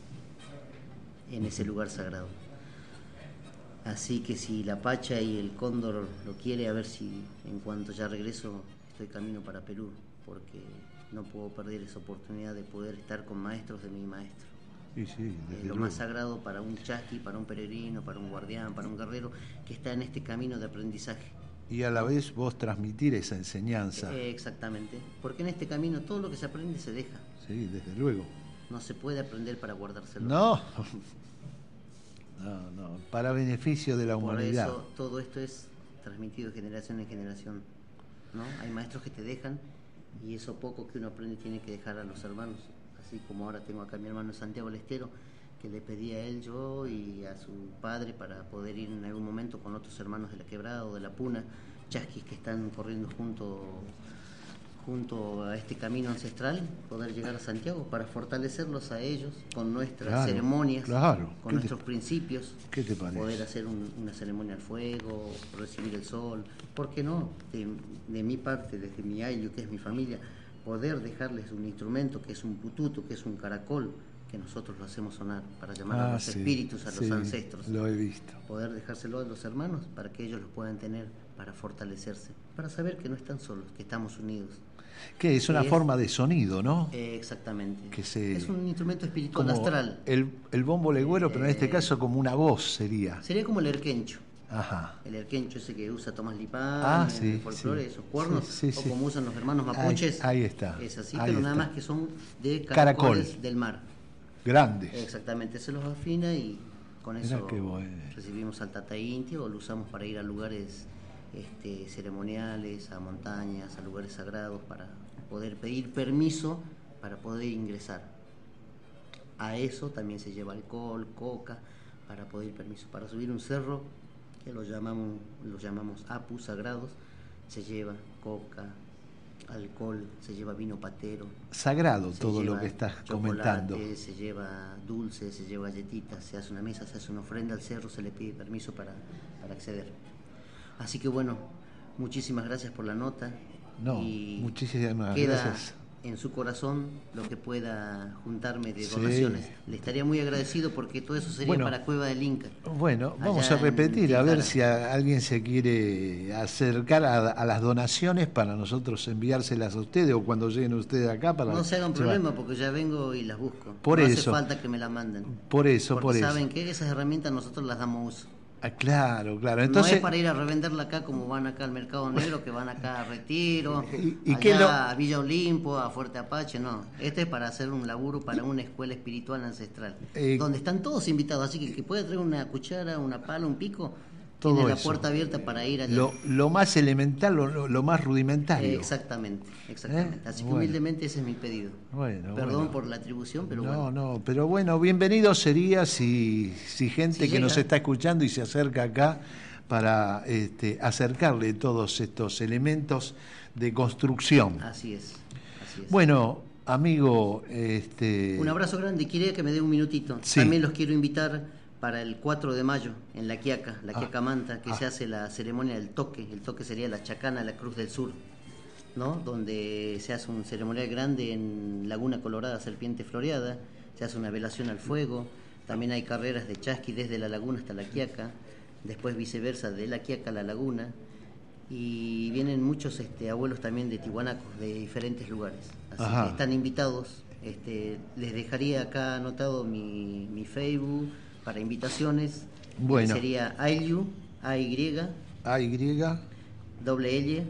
en ese lugar sagrado. Así que si la Pacha y el Cóndor lo quiere, a ver si en cuanto ya regreso estoy camino para Perú, porque no puedo perder esa oportunidad de poder estar con maestros de mi maestro. Sí, sí, eh, lo más sagrado para un chasqui, para un peregrino, para un guardián, para un guerrero que está en este camino de aprendizaje. Y a la vez vos transmitir esa enseñanza. Eh, exactamente, porque en este camino todo lo que se aprende se deja. Sí, desde luego. No se puede aprender para guardárselo. No, no, no, para beneficio de la humanidad. Por eso todo esto es transmitido de generación en generación, ¿no? Hay maestros que te dejan y eso poco que uno aprende tiene que dejar a los hermanos. Así como ahora tengo acá a mi hermano Santiago Lestero, que le pedí a él, yo y a su padre para poder ir en algún momento con otros hermanos de La Quebrada o de La Puna, chasquis que están corriendo junto, junto a este camino ancestral, poder llegar a Santiago para fortalecerlos a ellos con nuestras claro, ceremonias, claro. con nuestros te, principios. ¿Qué te parece? Poder hacer un, una ceremonia al fuego, recibir el sol, ¿por qué no? De, de mi parte, desde mi ayllu, que es mi familia, poder dejarles un instrumento que es un pututo, que es un caracol, que nosotros lo hacemos sonar para llamar ah, a los sí, espíritus, a sí, los ancestros. Lo he visto. Poder dejárselo a los hermanos para que ellos los puedan tener, para fortalecerse, para saber que no están solos, que estamos unidos. Que es una es, forma de sonido, ¿no? Eh, exactamente. Que se, es un instrumento espiritual astral. El, el bombo legüero, eh, pero en este caso como una voz sería. Sería como el erquencho. Ajá. El erquencho ese que usa Tomás Lipán, ah, en sí, el folclore, sí, esos cuernos, sí, sí, o sí. como usan los hermanos mapuches. Ahí, ahí está. Es así, ahí pero está. nada más que son de caracoles Caracol. Del mar. Grandes. Exactamente, se los afina y con eso recibimos al Tata Inti o lo usamos para ir a lugares este, ceremoniales, a montañas, a lugares sagrados, para poder pedir permiso para poder ingresar. A eso también se lleva alcohol, coca, para pedir permiso. Para subir un cerro, que lo llamamos, lo llamamos apus sagrados, se lleva coca, alcohol, se lleva vino patero. Sagrado todo lo que estás comentando. Se lleva dulce, se lleva galletitas, se hace una mesa, se hace una ofrenda al cerro, se le pide permiso para, para acceder. Así que bueno, muchísimas gracias por la nota. No, y muchísimas queda gracias. En su corazón lo que pueda juntarme de donaciones. Sí. Le estaría muy agradecido porque todo eso sería bueno, para Cueva del Inca. Bueno, vamos a repetir, a ver si a alguien se quiere acercar a, a las donaciones para nosotros enviárselas a ustedes o cuando lleguen ustedes acá. Para no se hagan problema porque ya vengo y las busco. Por no eso. hace falta que me las manden. Por eso, porque por eso. saben que esas herramientas nosotros las damos uso. Ah, claro, claro. Entonces, no es para ir a revenderla acá como van acá al Mercado Negro, que van acá a Retiro, ¿Y, y allá qué lo... a Villa Olimpo, a Fuerte Apache, no. Este es para hacer un laburo para una escuela espiritual ancestral, eh... donde están todos invitados, así que el que pueda traer una cuchara, una pala, un pico, todo tiene la eso. puerta abierta para ir allá. Lo, lo más elemental, lo, lo- lo más rudimentario. Eh, exactamente, exactamente. ¿Eh? Así que Bueno. humildemente ese es mi pedido. Bueno, Perdón bueno. por la atribución, pero no, bueno. no, pero bueno, bienvenido sería si, si gente Si que nos llega. está escuchando y se acerca acá para este, acercarle todos estos elementos de construcción. Así es, así es. Bueno, amigo, este, Un abrazo grande. Quería que me dé un minutito. Sí. También los quiero invitar para el cuatro de mayo en La Quiaca, La Ah. Quiaca Manta, que Ah. se hace la ceremonia del toque. El toque sería la chacana, la Cruz del Sur, ¿no? Donde se hace un ceremonial grande en Laguna Colorada, Serpiente Floreada. Se hace una velación al fuego. También hay carreras de chasqui desde la laguna hasta La Quiaca. Después viceversa, de La Quiaca a la laguna. Y vienen muchos este, abuelos también de Tihuanaco, de diferentes lugares. Así Ajá. que están invitados. Este, les dejaría acá anotado mi, mi Facebook para invitaciones. Bueno. Sería Aylyu, A Y, A Y, doble L,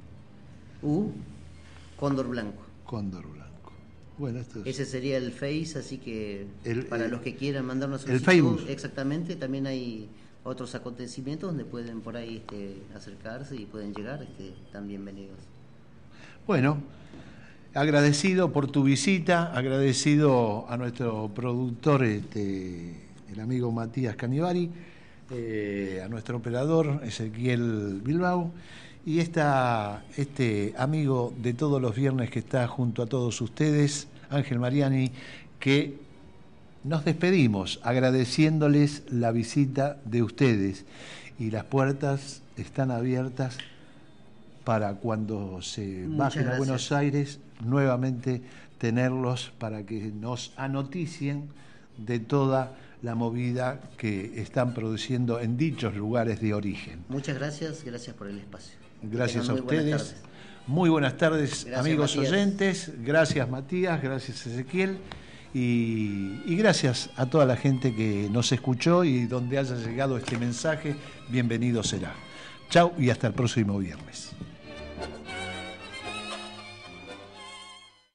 U, Cóndor Blanco. Cóndor Blanco. Bueno, esto es Ese sería el Face, así que El- para el- los que quieran mandar una el solicitud, Facebook. exactamente, también hay otros acontecimientos donde pueden por ahí este, acercarse y pueden llegar, este, están bienvenidos. Bueno, agradecido por tu visita, agradecido a nuestro productor, este, el amigo Matías Canivari, eh, a nuestro operador Ezequiel Bilbao y esta, este amigo de todos los viernes que está junto a todos ustedes, Ángel Mariani, que nos despedimos agradeciéndoles la visita de ustedes y las puertas están abiertas para cuando se Muchas bajen a gracias. Buenos Aires, nuevamente tenerlos para que nos anoticien de toda la movida que están produciendo en dichos lugares de origen. Muchas gracias, gracias por el espacio. Gracias a Tengan muy buenas ustedes. tardes. Muy buenas tardes, Gracias, amigos Matías. oyentes. Gracias, Matías. Gracias, Ezequiel. Y, y gracias a toda la gente que nos escuchó y donde haya llegado este mensaje, bienvenido será. Chau y hasta el próximo viernes.